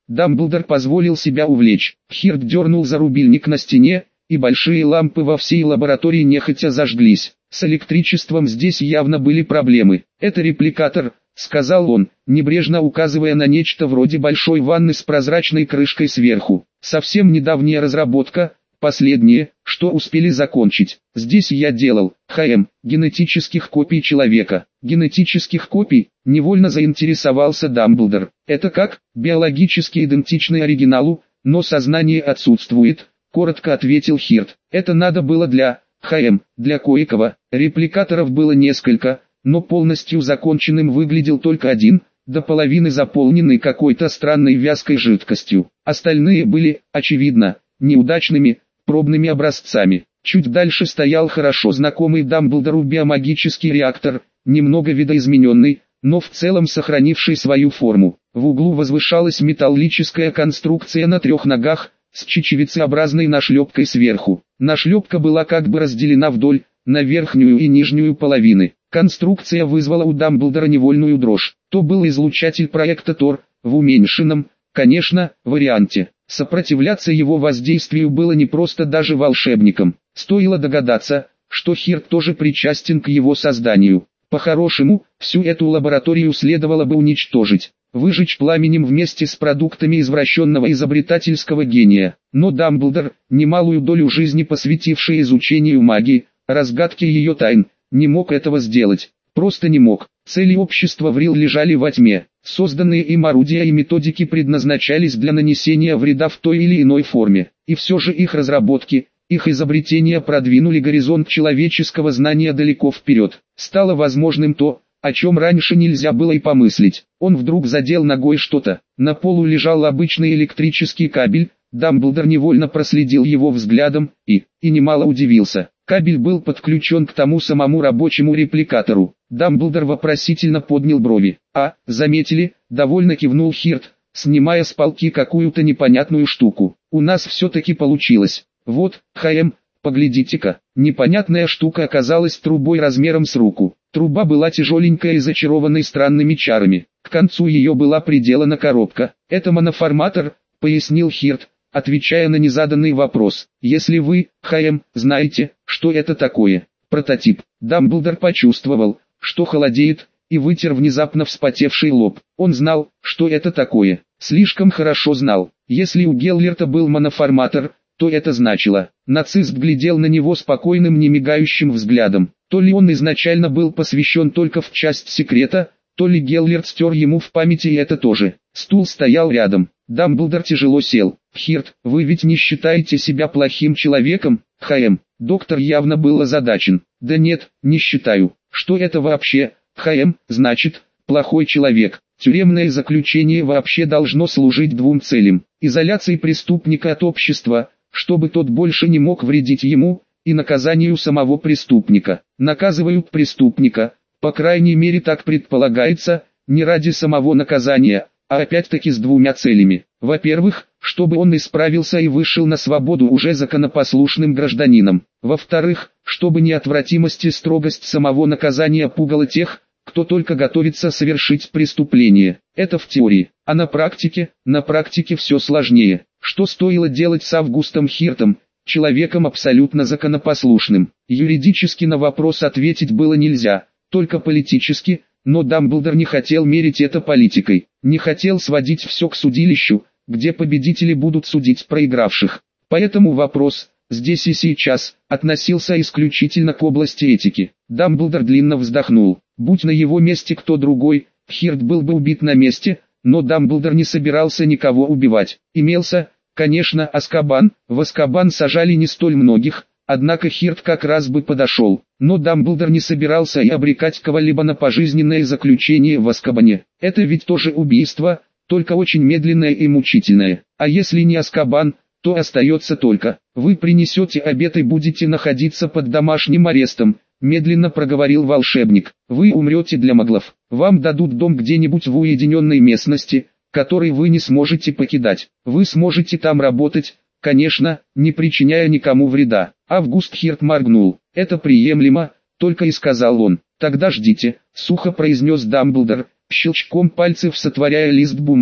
Дамблдор позволил себя увлечь. Хирт дернул за рубильник на стене, и большие лампы во всей лаборатории нехотя зажглись. С электричеством здесь явно были проблемы. «Это репликатор», — сказал он, небрежно указывая на нечто вроде большой ванны с прозрачной крышкой сверху. «Совсем недавняя разработка, последнее, что успели закончить. Здесь я делал, генетических копий человека». «Генетических копий?» — невольно заинтересовался Дамблдор. «Это как? Биологически идентичный оригиналу, но сознание отсутствует», — коротко ответил Хирт. «Это надо было для кое-кого. Репликаторов было несколько, но полностью законченным выглядел только один, до половины заполненный какой-то странной вязкой жидкостью. Остальные были, очевидно, неудачными, пробными образцами». Чуть дальше стоял хорошо знакомый Дамблдору биомагический реактор, немного видоизмененный, но в целом сохранивший свою форму. В углу возвышалась металлическая конструкция на 3 ногах, с чечевицеобразной нашлепкой сверху. Нашлепка была как бы разделена вдоль, на верхнюю и нижнюю половины. Конструкция вызвала у Дамблдора невольную дрожь. То был излучатель проекта Тор, в уменьшенном, конечно, варианте. Сопротивляться его воздействию было непросто даже волшебникам. Стоило догадаться, что Хирт тоже причастен к его созданию. По-хорошему, всю эту лабораторию следовало бы уничтожить, выжечь пламенем вместе с продуктами извращенного изобретательского гения. Но Дамблдор, немалую долю жизни посвятивший изучению магии, разгадке ее тайн, не мог этого сделать. Просто не мог. Цели общества Врил лежали во тьме. Созданные им орудия и методики предназначались для нанесения вреда в той или иной форме. И все же их разработки, их изобретения продвинули горизонт человеческого знания далеко вперед. Стало возможным то, о чем раньше нельзя было и помыслить. Он вдруг задел ногой что-то. На полу лежал обычный электрический кабель. Дамблдор невольно проследил его взглядом и немало удивился. Кабель был подключен к тому самому рабочему репликатору. Дамблдор вопросительно поднял брови. Заметили?» — довольно кивнул Хирт, снимая с полки какую-то непонятную штуку. «У нас все-таки получилось. Вот, поглядите-ка». Непонятная штука оказалась трубой размером с руку. Труба была тяжеленькая и зачарованной странными чарами. К концу ее была приделана коробка. «Это моноформатор», — пояснил Хирт, отвечая на незаданный вопрос. «Если вы, знаете, что это такое?» «Прототип». Дамблдор почувствовал, что холодеет, и вытер внезапно вспотевший лоб. Он знал, что это такое. Слишком хорошо знал. Если у Геллерта был моноформатор, то это значило. Нацист глядел на него спокойным немигающим взглядом. То ли он изначально был посвящен только в часть секрета, то ли Геллерт стер ему в памяти и это тоже. Стул стоял рядом. Дамблдор тяжело сел. «Хирт, вы ведь не считаете себя плохим человеком?» Доктор явно был озадачен. «Да нет, не считаю. Что это вообще, значит, плохой человек?» Тюремное заключение вообще должно служить 2 целям. Изоляции преступника от общества, чтобы тот больше не мог вредить ему, и наказанию самого преступника. Наказывают преступника, по крайней мере так предполагается, не ради самого наказания, а опять-таки с 2 целями. Во-первых, чтобы он исправился и вышел на свободу уже законопослушным гражданином. Во-вторых, чтобы неотвратимость и строгость самого наказания пугала тех, кто только готовится совершить преступление. Это в теории, а на практике все сложнее. Что стоило делать с Августом Хиртом, человеком абсолютно законопослушным? Юридически на вопрос ответить было нельзя, только политически, но Дамблдор не хотел мерить это политикой, не хотел сводить все к судилищу, где победители будут судить проигравших. Поэтому вопрос, здесь и сейчас, относился исключительно к области этики. Дамблдор длинно вздохнул. Будь на его месте кто другой, Хирт был бы убит на месте, но Дамблдор не собирался никого убивать. Имелся, конечно, Азкабан. В Азкабан сажали не столь многих, однако Хирт как раз бы подошел. Но Дамблдор не собирался и обрекать кого-либо на пожизненное заключение в Азкабане. Это ведь тоже убийство, только очень медленное и мучительное. А если не Азкабан, то остается только: вы принесете обед и будете находиться под домашним арестом. Медленно проговорил волшебник. Вы умрете для маглов. Вам дадут дом где-нибудь в уединенной местности, который вы не сможете покидать. Вы сможете там работать, конечно, не причиняя никому вреда. Август Хирт моргнул. Это приемлемо, только и сказал он. Тогда ждите, сухо произнес Дамблдор, щелчком пальцев сотворяя лист бумаги.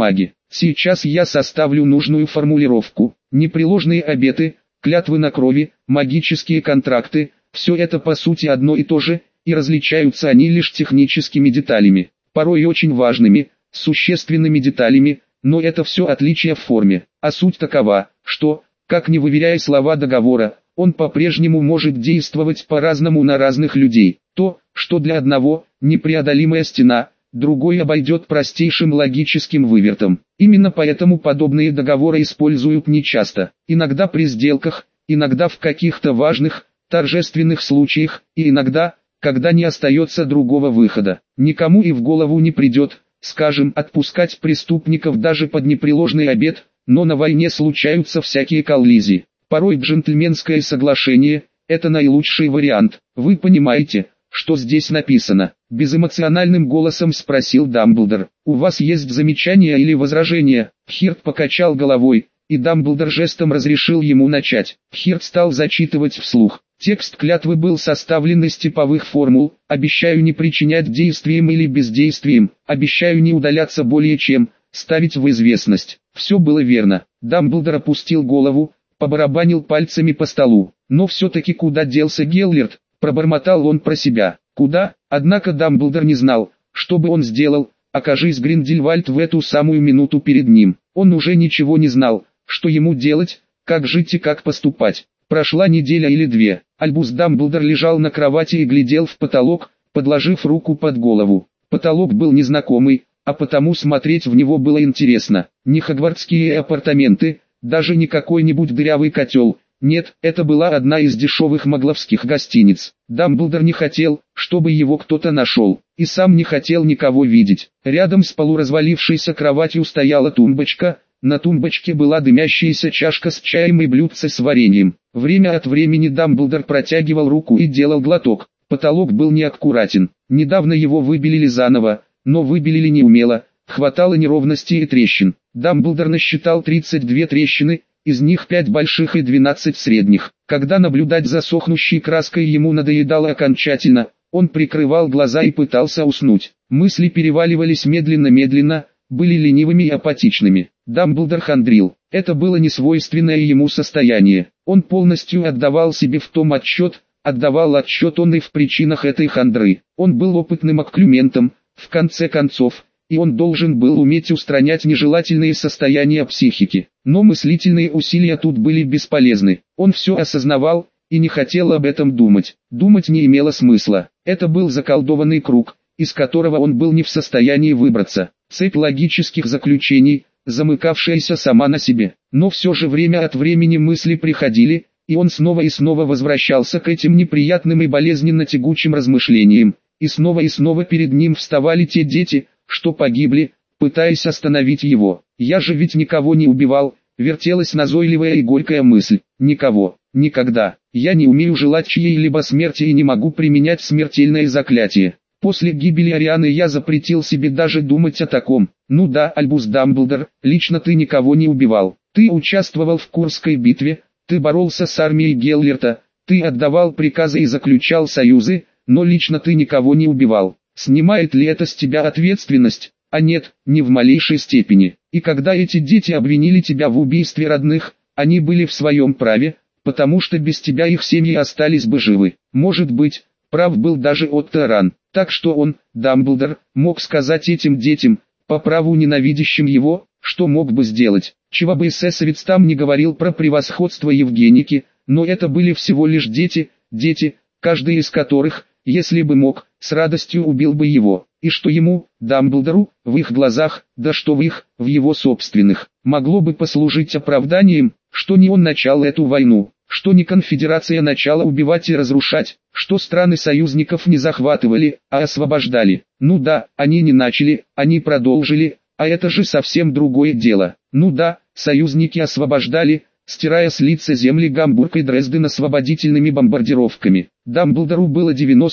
Сейчас я составлю нужную формулировку. Непреложные обеты, клятвы на крови, магические контракты – все это по сути одно и то же, и различаются они лишь техническими деталями, порой очень важными, существенными деталями, но это все отличие в форме. А суть такова, что, как не выверяя слова договора, он по-прежнему может действовать по-разному на разных людей. То, что для одного – непреодолимая стена, другой обойдет простейшим логическим вывертом. Именно поэтому подобные договоры используют нечасто, иногда при сделках, иногда в каких-то важных, торжественных случаях, и иногда, когда не остается другого выхода. Никому и в голову не придет, скажем, отпускать преступников даже под непреложный обет, но на войне случаются всякие коллизии. Порой джентльменское соглашение – это наилучший вариант. Вы понимаете, что здесь написано? Безэмоциональным голосом спросил Дамблдор. У вас есть замечания или возражения? Хирт покачал головой, и Дамблдор жестом разрешил ему начать. Хирт стал зачитывать вслух. Текст клятвы был составлен из типовых формул: обещаю не причинять действием или бездействием, обещаю не удаляться более чем, ставить в известность. Все было верно. Дамблдор опустил голову, побарабанил пальцами по столу. Но все-таки куда делся Геллерт, пробормотал он про себя. Куда? Однако Дамблдор не знал, что бы он сделал, окажись Гриндельвальд в эту самую минуту перед ним. Он уже ничего не знал, что ему делать, как жить и как поступать. Прошла неделя или две. Альбус Дамблдор лежал на кровати и глядел в потолок, подложив руку под голову. Потолок был незнакомый, а потому смотреть в него было интересно. Не хогвартские апартаменты, даже не какой-нибудь дырявый котел. Нет, это была одна из дешевых магловских гостиниц. Дамблдор не хотел, чтобы его кто-то нашел, и сам не хотел никого видеть. Рядом с полуразвалившейся кроватью стояла тумбочка. На тумбочке была дымящаяся чашка с чаем и блюдце с вареньем. Время от времени Дамблдор протягивал руку и делал глоток. Потолок был неаккуратен. Недавно его выбелили заново, но выбелили неумело, хватало неровностей и трещин. Дамблдор насчитал 32 трещины, из них 5 больших и 12 средних. Когда наблюдать за сохнущей краской ему надоедало окончательно, он прикрывал глаза и пытался уснуть. Мысли переваливались медленно-медленно, были ленивыми и апатичными. Дамблдор хандрил. Это было несвойственное ему состояние. Он полностью отдавал себе в том отчет, отдавал отчет он и в причинах этой хандры. Он был опытным окклюментом, в конце концов, и он должен был уметь устранять нежелательные состояния психики. Но мыслительные усилия тут были бесполезны. Он все осознавал и не хотел об этом думать. Думать не имело смысла. Это был заколдованный круг, из которого он был не в состоянии выбраться. Цепь логических заключений, замыкавшаяся сама на себе. Но все же время от времени мысли приходили, и он снова и снова возвращался к этим неприятным и болезненно тягучим размышлениям. И снова перед ним вставали те дети, что погибли, пытаясь остановить его. «Я же ведь никого не убивал», вертелась назойливая и горькая мысль. «Никого, никогда. Я не умею желать чьей-либо смерти и не могу применять смертельное заклятие. После гибели Арианы я запретил себе даже думать о таком. Ну да, Альбус Дамблдор, лично ты никого не убивал. Ты участвовал в Курской битве, ты боролся с армией Геллерта, ты отдавал приказы и заключал союзы, но лично ты никого не убивал. Снимает ли это с тебя ответственность? А нет, ни в малейшей степени. И когда эти дети обвинили тебя в убийстве родных, они были в своем праве, потому что без тебя их семьи остались бы живы. Может быть, прав был даже Отто Ран. Так что он, Дамблдор, мог сказать этим детям, по праву ненавидящим его, что мог бы сделать. Чего бы эсэсовец там не говорил про превосходство Евгеники, но это были всего лишь дети, каждый из которых, если бы мог, с радостью убил бы его. И что ему, Дамблдору, в их глазах, да что в их, в его собственных, могло бы послужить оправданием, что не он начал эту войну, что не конфедерация начала убивать и разрушать, что страны союзников не захватывали, а освобождали. Ну да, они не начали, они продолжили, а это же совсем другое дело. Ну да, союзники освобождали, стирая с лица земли Гамбург и Дрезден освободительными бомбардировками. Дамблдору было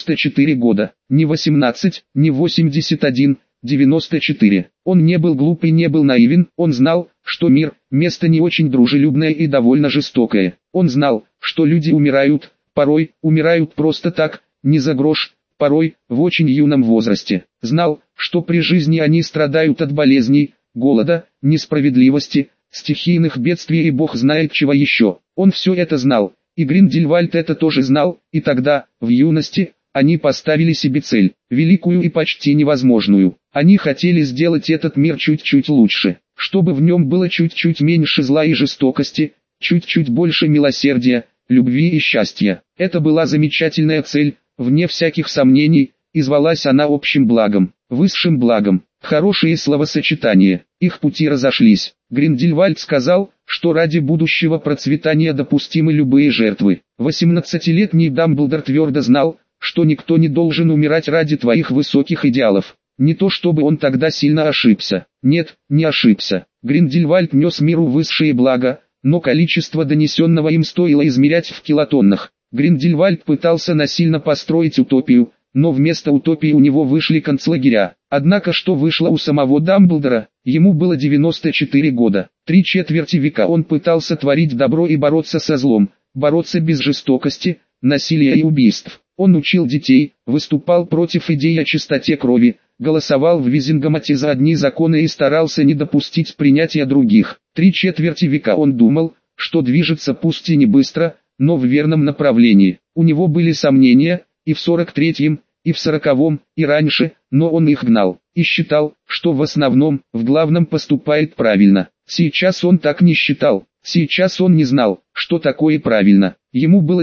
94 года, не 18, не 81, 94. Он не был глуп и не был наивен, он знал, что мир – место не очень дружелюбное и довольно жестокое. Он знал, что люди умирают, порой, умирают просто так, не за грош, порой, в очень юном возрасте. Знал, что при жизни они страдают от болезней, голода, несправедливости, стихийных бедствий и бог знает чего еще. Он все это знал, и Гриндельвальд это тоже знал, и тогда, в юности, они поставили себе цель, великую и почти невозможную. Они хотели сделать этот мир чуть-чуть лучше, чтобы в нем было чуть-чуть меньше зла и жестокости, чуть-чуть больше милосердия, любви и счастья. Это была замечательная цель, вне всяких сомнений, и звалась она общим благом, высшим благом. Хорошие словосочетания. Их пути разошлись. Гриндельвальд сказал, что ради будущего процветания допустимы любые жертвы. 18-летний Дамблдор твердо знал, что никто не должен умирать ради твоих высоких идеалов. Не то чтобы он тогда сильно ошибся. Нет, не ошибся. Гриндельвальд нес миру высшие блага, но количество донесенного им стоило измерять в килотоннах. Гриндельвальд пытался насильно построить утопию, но вместо утопии у него вышли концлагеря. Однако что вышло у самого Дамблдора? Ему было 94 года. 3/4 века он пытался творить добро и бороться со злом, бороться без жестокости, насилия и убийств. Он учил детей, выступал против идей о чистоте крови, голосовал в Визингамате за одни законы и старался не допустить принятия других. 3/4 века он думал, что движется пусть и не быстро, но в верном направлении. У него были сомнения, и в 43-м, и в 40-м, и раньше, но он их гнал, и считал, что в основном, в главном поступает правильно. Сейчас он так не считал, сейчас он не знал, что такое правильно. Ему было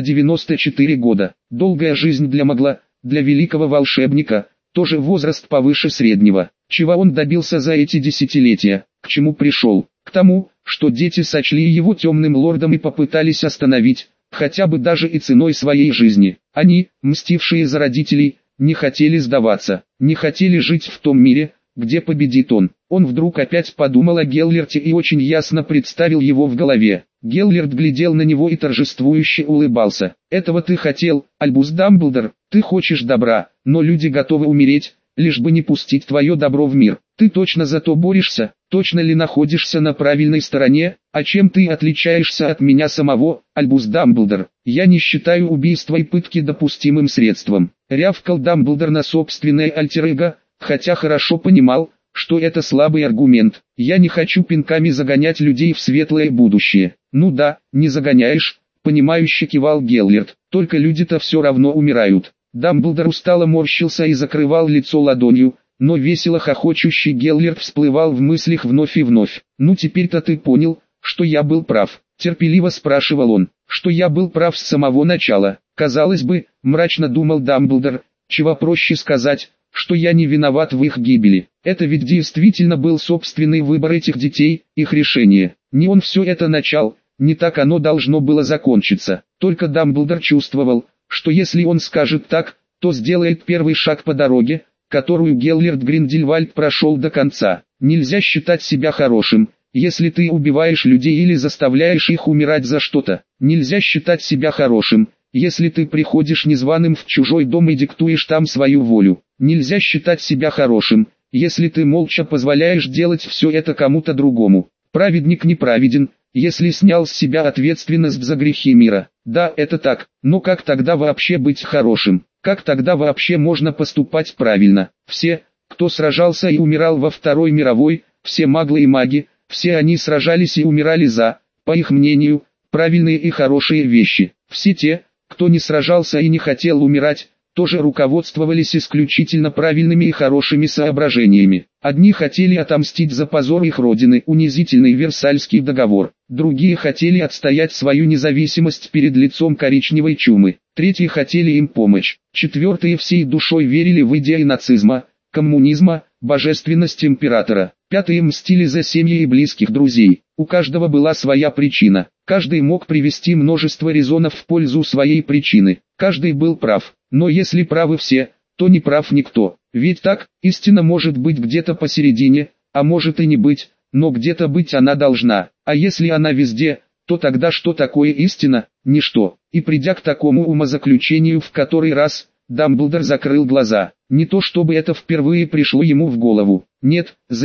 94 года, долгая жизнь для Магла, для великого волшебника, тоже возраст повыше среднего. Чего он добился за эти десятилетия, к чему пришел? К тому, что дети сочли его темным лордом и попытались остановить, хотя бы даже и ценой своей жизни. Они, мстившие за родителей, не хотели сдаваться, не хотели жить в том мире, где победит он. Он вдруг опять подумал о Геллерте и очень ясно представил его в голове. Геллерт глядел на него и торжествующе улыбался. «Этого ты хотел, Альбус Дамблдор, ты хочешь добра, но люди готовы умереть, лишь бы не пустить твое добро в мир. Ты точно за то борешься, точно ли находишься на правильной стороне, а чем ты отличаешься от меня самого, Альбус Дамблдор? Я не считаю убийство и пытки допустимым средством», рявкал Дамблдор на собственное альтер-эго, хотя хорошо понимал, что это слабый аргумент. «Я не хочу пинками загонять людей в светлое будущее». «Ну да, не загоняешь», понимающе кивал Геллерт, «только люди-то все равно умирают». Дамблдор устало морщился и закрывал лицо ладонью, но весело хохочущий Геллерт всплывал в мыслях вновь и вновь. «Ну теперь-то ты понял, что я был прав?» терпеливо спрашивал он. «Что я был прав с самого начала?» «Казалось бы», мрачно думал Дамблдор, «чего проще сказать, что я не виноват в их гибели. Это ведь действительно был собственный выбор этих детей, их решение. Не он все это начал, не так оно должно было закончиться». Только Дамблдор чувствовал, что если он скажет так, то сделает первый шаг по дороге, которую Геллерт Гриндельвальд прошел до конца. Нельзя считать себя хорошим, если ты убиваешь людей или заставляешь их умирать за что-то. Нельзя считать себя хорошим, если ты приходишь незваным в чужой дом и диктуешь там свою волю. Нельзя считать себя хорошим, если ты молча позволяешь делать все это кому-то другому. Праведник не праведен, если снял с себя ответственность за грехи мира. Да, это так, но как тогда вообще быть хорошим? Как тогда вообще можно поступать правильно? Все, кто сражался и умирал во Второй мировой, все маглы и маги, все они сражались и умирали за, по их мнению, правильные и хорошие вещи. Все те, кто не сражался и не хотел умирать, тоже руководствовались исключительно правильными и хорошими соображениями. Одни хотели отомстить за позор их родины, унизительный Версальский договор. Другие хотели отстоять свою независимость перед лицом коричневой чумы. Третьи хотели им помочь. Четвертые всей душой верили в идеи нацизма, коммунизма, божественность императора. Пятые мстили за семьи и близких друзей. У каждого была своя причина. Каждый мог привести множество резонов в пользу своей причины. Каждый был прав. Но если правы все, то не прав никто. Ведь так, истина может быть где-то посередине, а может и не быть, но где-то быть она должна. А если она везде, то тогда что такое истина? Ничто. И придя к такому умозаключению в который раз, Дамблдор закрыл глаза. Не то чтобы это впервые пришло ему в голову. Нет, за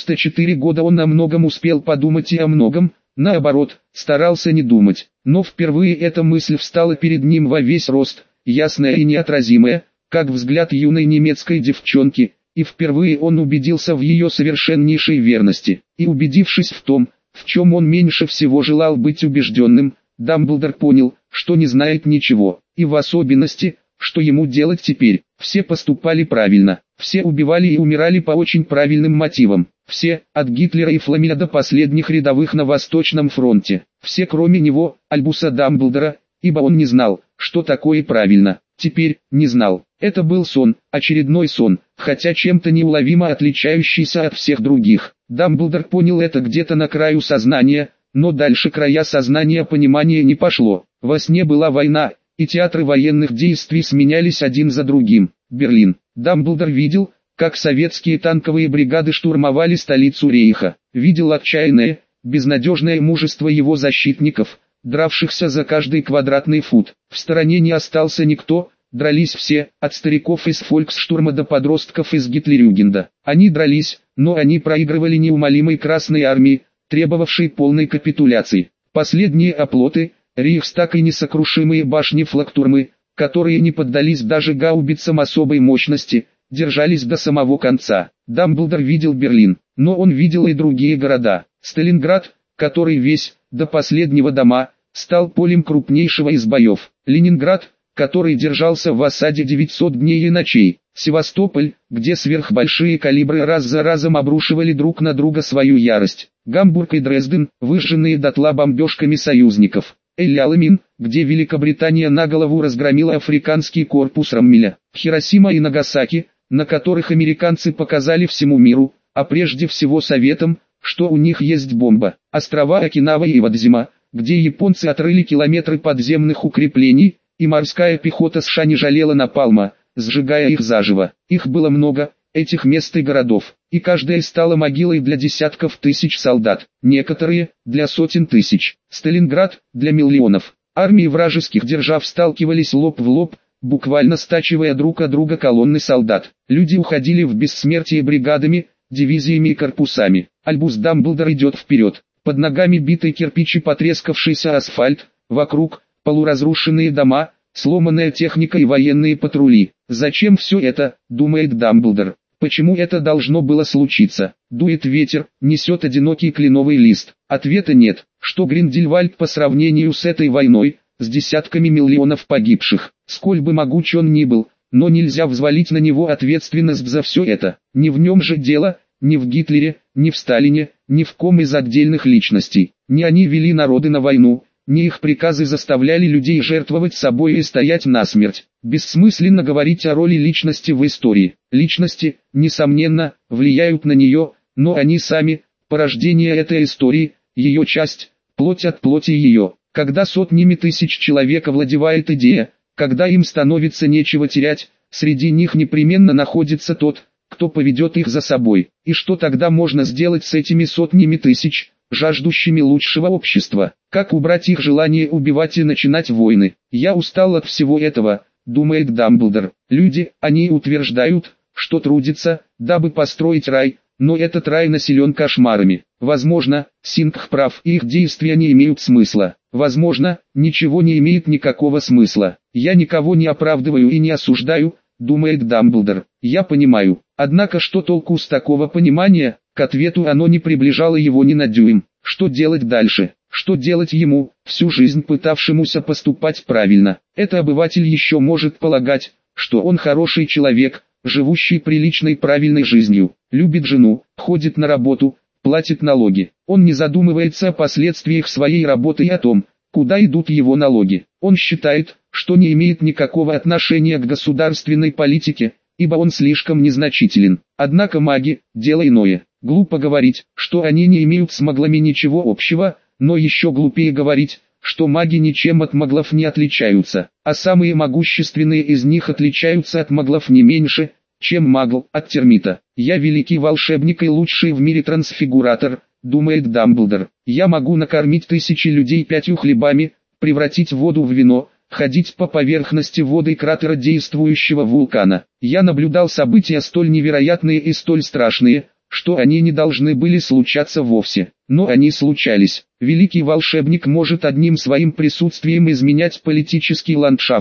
94 года он о многом успел подумать и о многом, наоборот, старался не думать. Но впервые эта мысль встала перед ним во весь рост, ясная и неотразимая, как взгляд юной немецкой девчонки, и впервые он убедился в ее совершеннейшей верности. И убедившись в том, в чем он меньше всего желал быть убежденным, Дамблдор понял, что не знает ничего, и в особенности, что ему делать теперь. Все поступали правильно, все убивали и умирали по очень правильным мотивам. Все, от Гитлера и Фламеля до последних рядовых на Восточном фронте. Все кроме него, Альбуса Дамблдора, ибо он не знал, что такое правильно. Теперь, не знал. Это был сон, очередной сон, хотя чем-то неуловимо отличающийся от всех других. Дамблдор понял это где-то на краю сознания, но дальше края сознания понимания не пошло. Во сне была война, и театры военных действий сменялись один за другим. Берлин. Дамблдор видел, как советские танковые бригады штурмовали столицу Рейха. Видел отчаянное, безнадежное мужество его защитников, дравшихся за каждый квадратный фут. В стороне не остался никто, дрались все, от стариков из фольксштурма до подростков из Гитлерюгенда. Они дрались, но они проигрывали неумолимой Красной армии, требовавшей полной капитуляции. Последние оплоты, Рейхстаг и несокрушимые башни флактурмы, которые не поддались даже гаубицам особой мощности, держались до самого конца. Дамблдор видел Берлин, но он видел и другие города. Сталинград, который весь, до последнего дома, стал полем крупнейшего из боев. Ленинград, который держался в осаде 900 дней и ночей. Севастополь, где сверхбольшие калибры раз за разом обрушивали друг на друга свою ярость. Гамбург и Дрезден, выжженные дотла бомбежками союзников. Эль-Аламин, где Великобритания на голову разгромила африканский корпус Роммеля. Хиросима и Нагасаки, на которых американцы показали всему миру, а прежде всего Советам, что у них есть бомба. Острова Окинава и Ивадзима, где японцы отрыли километры подземных укреплений, и морская пехота США не жалела напалма, сжигая их заживо. Их было много, этих мест и городов, и каждая стала могилой для десятков тысяч солдат, некоторые – для сотен тысяч. Сталинград – для миллионов. Армии вражеских держав сталкивались лоб в лоб, буквально стачивая друг от друга колонны солдат. Люди уходили в бессмертие бригадами, дивизиями и корпусами. Альбус Дамблдор идет вперед. Под ногами битый кирпич и потрескавшийся асфальт, вокруг – полуразрушенные дома, сломанная техника и военные патрули. Зачем все это, думает Дамблдор? Почему это должно было случиться? Дует ветер, несет одинокий кленовый лист. Ответа нет. Что Гриндельвальд по сравнению с этой войной, с десятками миллионов погибших? Сколь бы могуч он ни был, но нельзя взвалить на него ответственность за все это. Не в нем же дело, ни в Гитлере, ни в Сталине, ни в ком из отдельных личностей. Не они вели народы на войну, не их приказы заставляли людей жертвовать собой и стоять насмерть. Бессмысленно говорить о роли личности в истории. Личности, несомненно, влияют на нее, но они сами – порождение этой истории, ее часть, плоть от плоти ее. Когда сотнями тысяч человек овладевает идея, когда им становится нечего терять, среди них непременно находится тот, кто поведет их за собой. И что тогда можно сделать с этими сотнями тысяч, жаждущими лучшего общества? Как убрать их желание убивать и начинать войны? Я устал от всего этого, думает Дамблдор. Люди, они утверждают, что трудятся, дабы построить рай, но этот рай населен кошмарами. Возможно, Сингх прав, и их действия не имеют смысла. Возможно, ничего не имеет никакого смысла. Я никого не оправдываю и не осуждаю, думает Дамблдор. Я понимаю. Однако что толку с такого понимания? К ответу оно не приближало его ни на дюйм. Что делать дальше? Что делать ему, всю жизнь пытавшемуся поступать правильно? Это обыватель еще может полагать, что он хороший человек, живущий приличной правильной жизнью, любит жену, ходит на работу, платит налоги. Он не задумывается о последствиях своей работы и о том, куда идут его налоги. Он считает, что не имеет никакого отношения к государственной политике, ибо он слишком незначителен. Однако маги – дело иное. Глупо говорить, что они не имеют с маглами ничего общего, но еще глупее говорить, что маги ничем от маглов не отличаются, а самые могущественные из них отличаются от маглов не меньше, чем магл от термита. «Я великий волшебник и лучший в мире трансфигуратор», — думает Дамблдор. «Я могу накормить тысячи людей 5 хлебами, превратить воду в вино, ходить по поверхности воды кратера действующего вулкана. Я наблюдал события столь невероятные и столь страшные, что они не должны были случаться вовсе. Но они случались. Великий волшебник может одним своим присутствием изменять политический ландшафт,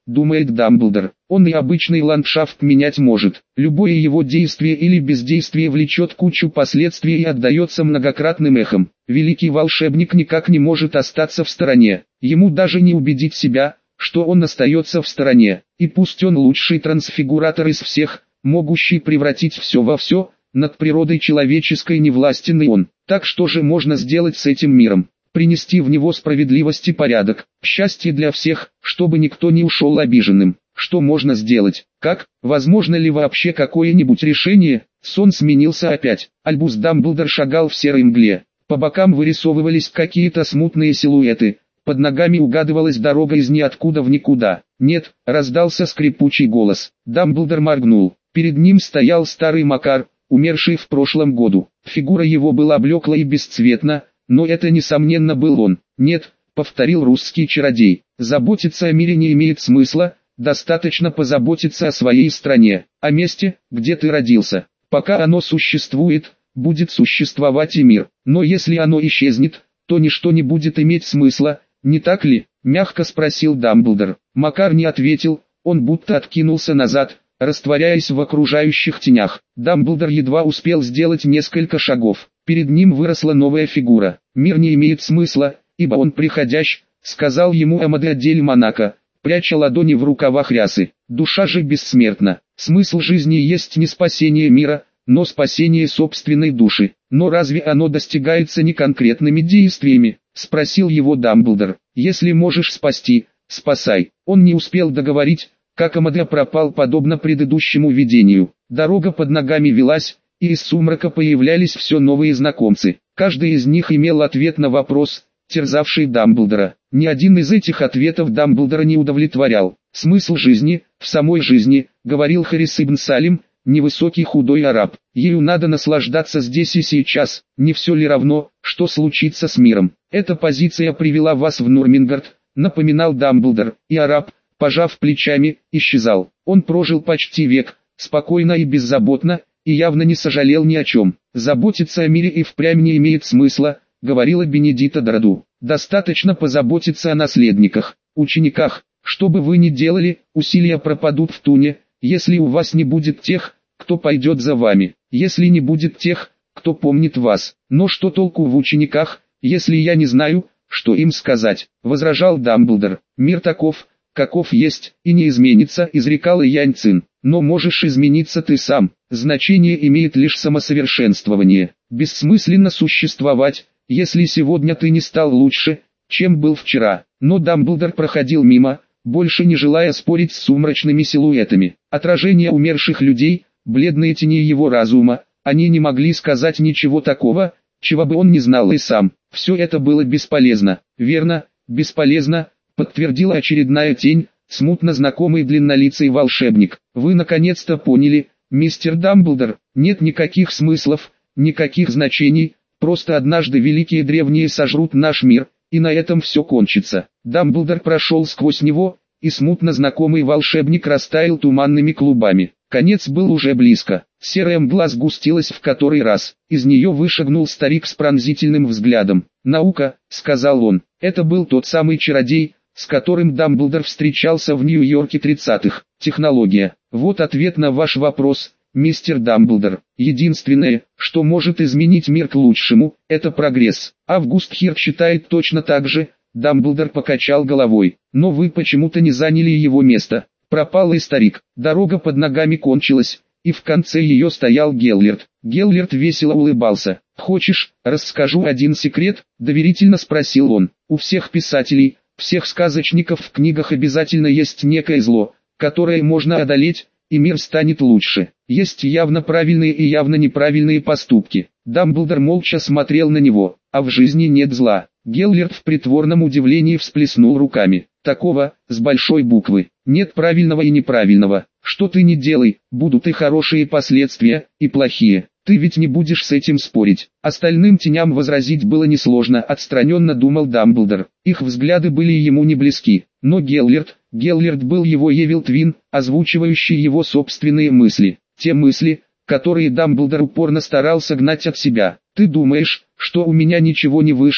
думает Дамблдор. Он и обычный ландшафт менять может. Любое его действие или бездействие влечет кучу последствий и отдается многократным эхом. Великий волшебник никак не может остаться в стороне. Ему даже не убедить себя, что он остается в стороне. И пусть он лучший трансфигуратор из всех, могущий превратить все во все, над природой человеческой не властен и он. Так что же можно сделать с этим миром? Принести в него справедливость и порядок, счастье для всех, чтобы никто не ушел обиженным. Что можно сделать? Как? Возможно ли вообще какое-нибудь решение? Сон сменился опять. Альбус Дамблдор шагал в серой мгле. По бокам вырисовывались какие-то смутные силуэты. Под ногами угадывалась дорога из ниоткуда в никуда. «Нет», — раздался скрипучий голос. Дамблдор моргнул. Перед ним стоял старый Макар, умерший в прошлом году. Фигура его была блекла и бесцветна, но это несомненно был он. «Нет», — повторил русский чародей, — «заботиться о мире не имеет смысла, достаточно позаботиться о своей стране, о месте, где ты родился. Пока оно существует, будет существовать и мир, но если оно исчезнет, то ничто не будет иметь смысла, не так ли?» — мягко спросил Дамблдор. Макар не ответил, он будто откинулся назад, растворяясь в окружающих тенях. Дамблдор едва успел сделать несколько шагов. Перед ним выросла новая фигура. «Мир не имеет смысла, ибо он приходящ», — сказал ему Амадель Монако, пряча ладони в рукавах рясы. «Душа же бессмертна. Смысл жизни есть не спасение мира, но спасение собственной души. Но разве оно достигается не конкретными действиями?» — спросил его Дамблдор. «Если можешь спасти, спасай». Он не успел договорить, как Амаде пропал подобно предыдущему видению. Дорога под ногами велась, и из сумрака появлялись все новые знакомцы. Каждый из них имел ответ на вопрос, терзавший Дамблдора. Ни один из этих ответов Дамблдора не удовлетворял. «Смысл жизни, в самой жизни», — говорил Харис ибн Салим, невысокий худой араб. «Ею надо наслаждаться здесь и сейчас. Не все ли равно, что случится с миром? Эта позиция привела вас в Нурмингард», — напоминал Дамблдор, и араб, пожав плечами, исчезал. Он прожил почти век, спокойно и беззаботно, и явно не сожалел ни о чем. «Заботиться о мире и впрямь не имеет смысла», — говорила Бенедита Драду. «Достаточно позаботиться о наследниках, учениках. Что бы вы ни делали, усилия пропадут в туне, если у вас не будет тех, кто пойдет за вами, если не будет тех, кто помнит вас. Но что толку в учениках, если я не знаю, что им сказать?» — возражал Дамблдор. «Мир таков, каков есть, и не изменится», — изрекал Янь Цин. «Но можешь измениться ты сам. Значение имеет лишь самосовершенствование. Бессмысленно существовать, если сегодня ты не стал лучше, чем был вчера». Но Дамблдор проходил мимо, больше не желая спорить с сумрачными силуэтами. Отражения умерших людей, бледные тени его разума, они не могли сказать ничего такого, чего бы он не знал и сам. Все это было бесполезно. «Верно, бесполезно», — подтвердила очередная тень, смутно знакомый длиннолицый волшебник. «Вы наконец-то поняли, мистер Дамблдор, нет никаких смыслов, никаких значений, просто однажды великие древние сожрут наш мир, и на этом все кончится». Дамблдор прошел сквозь него, и смутно знакомый волшебник растаял туманными клубами. Конец был уже близко. Серая мгла сгустилась в который раз. Из нее вышагнул старик с пронзительным взглядом. «Наука», — сказал он, — это был тот самый чародей, с которым Дамблдор встречался в Нью-Йорке 30-х. «Технология. Вот ответ на ваш вопрос, мистер Дамблдор. Единственное, что может изменить мир к лучшему, это прогресс. Август Хирт считает точно так же». Дамблдор покачал головой. «Но вы почему-то не заняли его место». Пропал и старик. Дорога под ногами кончилась, и в конце ее стоял Геллерт. Геллерт весело улыбался. «Хочешь, расскажу один секрет?» — доверительно спросил он. «У всех писателей, всех сказочников в книгах обязательно есть некое зло, которое можно одолеть, и мир станет лучше. Есть явно правильные и явно неправильные поступки». Дамблдор молча смотрел на него. «А в жизни нет зла». Геллерт в притворном удивлении всплеснул руками. «Такого, с большой буквы, нет правильного и неправильного. Что ты ни делай, будут и хорошие последствия, и плохие. Ты ведь не будешь с этим спорить». Остальным теням возразить было несложно, отстраненно думал Дамблдор. Их взгляды были ему не близки. Но Геллерт был его Евил Твин, озвучивающий его собственные мысли. Те мысли, которые Дамблдор упорно старался гнать от себя. «Ты думаешь, что у меня ничего не вышло?»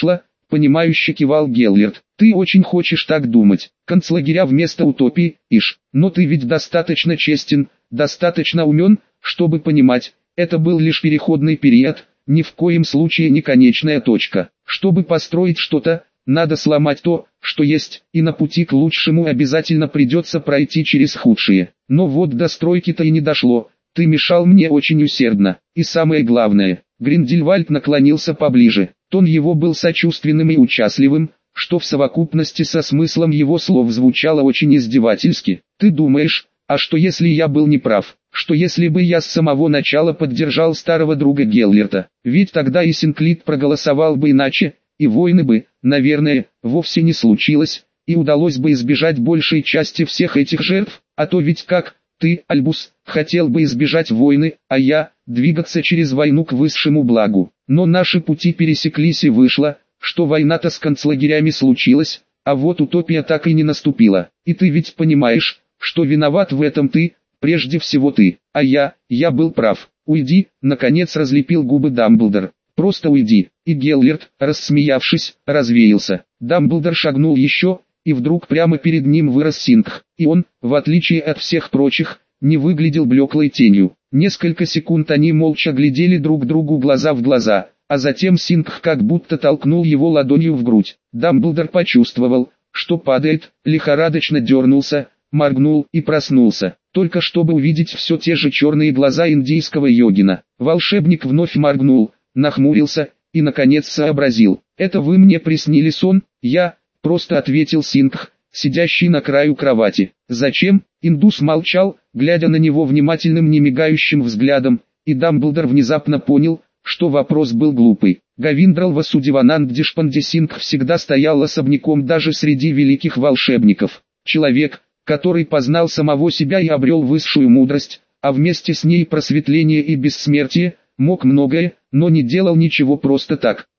понимающе кивал Геллерт. Ты очень хочешь так думать. Концлагеря вместо утопии, ишь. Но ты ведь достаточно честен, достаточно умен, чтобы понимать, это был лишь переходный период, ни в коем случае не конечная точка. Чтобы построить что-то, надо сломать то, что есть, и на пути к лучшему обязательно придется пройти через худшие. Но вот до стройки-то и не дошло. Ты мешал мне очень усердно. И самое главное, Гриндельвальд наклонился поближе. Тон его был сочувственным и участливым, что в совокупности со смыслом его слов звучало очень издевательски. Ты думаешь, а что если я был неправ? Что если бы я с самого начала поддержал старого друга Геллерта? Ведь тогда и Синклит проголосовал бы иначе, и войны бы, наверное, вовсе не случилось, и удалось бы избежать большей части всех этих жертв, а то ведь как, ты, Альбус, хотел бы избежать войны, а я, двигаться через войну к высшему благу. Но наши пути пересеклись и вышло, что война-то с концлагерями случилась, а вот утопия так и не наступила. И ты ведь понимаешь, что виноват в этом ты, прежде всего ты, а я был прав. Уйди, наконец разлепил губы Дамблдор. Просто уйди. И Геллерт, рассмеявшись, развеялся. Дамблдор шагнул еще, и вдруг прямо перед ним вырос Сингх, и он, в отличие от всех прочих, не выглядел блеклой тенью. Несколько секунд они молча глядели друг другу глаза в глаза, а затем Сингх как будто толкнул его ладонью в грудь. Дамблдор почувствовал, что падает, лихорадочно дернулся, моргнул и проснулся, только чтобы увидеть все те же черные глаза индийского йогина. Волшебник вновь моргнул, нахмурился и наконец сообразил. «Это вы мне приснили сон?» «Я», — просто ответил Сингх, сидящий на краю кровати. «Зачем?» Индус молчал, глядя на него внимательным немигающим взглядом, и Дамблдор внезапно понял, что вопрос был глупый. Гавиндрал Васудевананд Дишпанде Сингх всегда стоял особняком даже среди великих волшебников. Человек, который познал самого себя и обрел высшую мудрость, а вместе с ней просветление и бессмертие, мог многое, но не делал ничего просто так.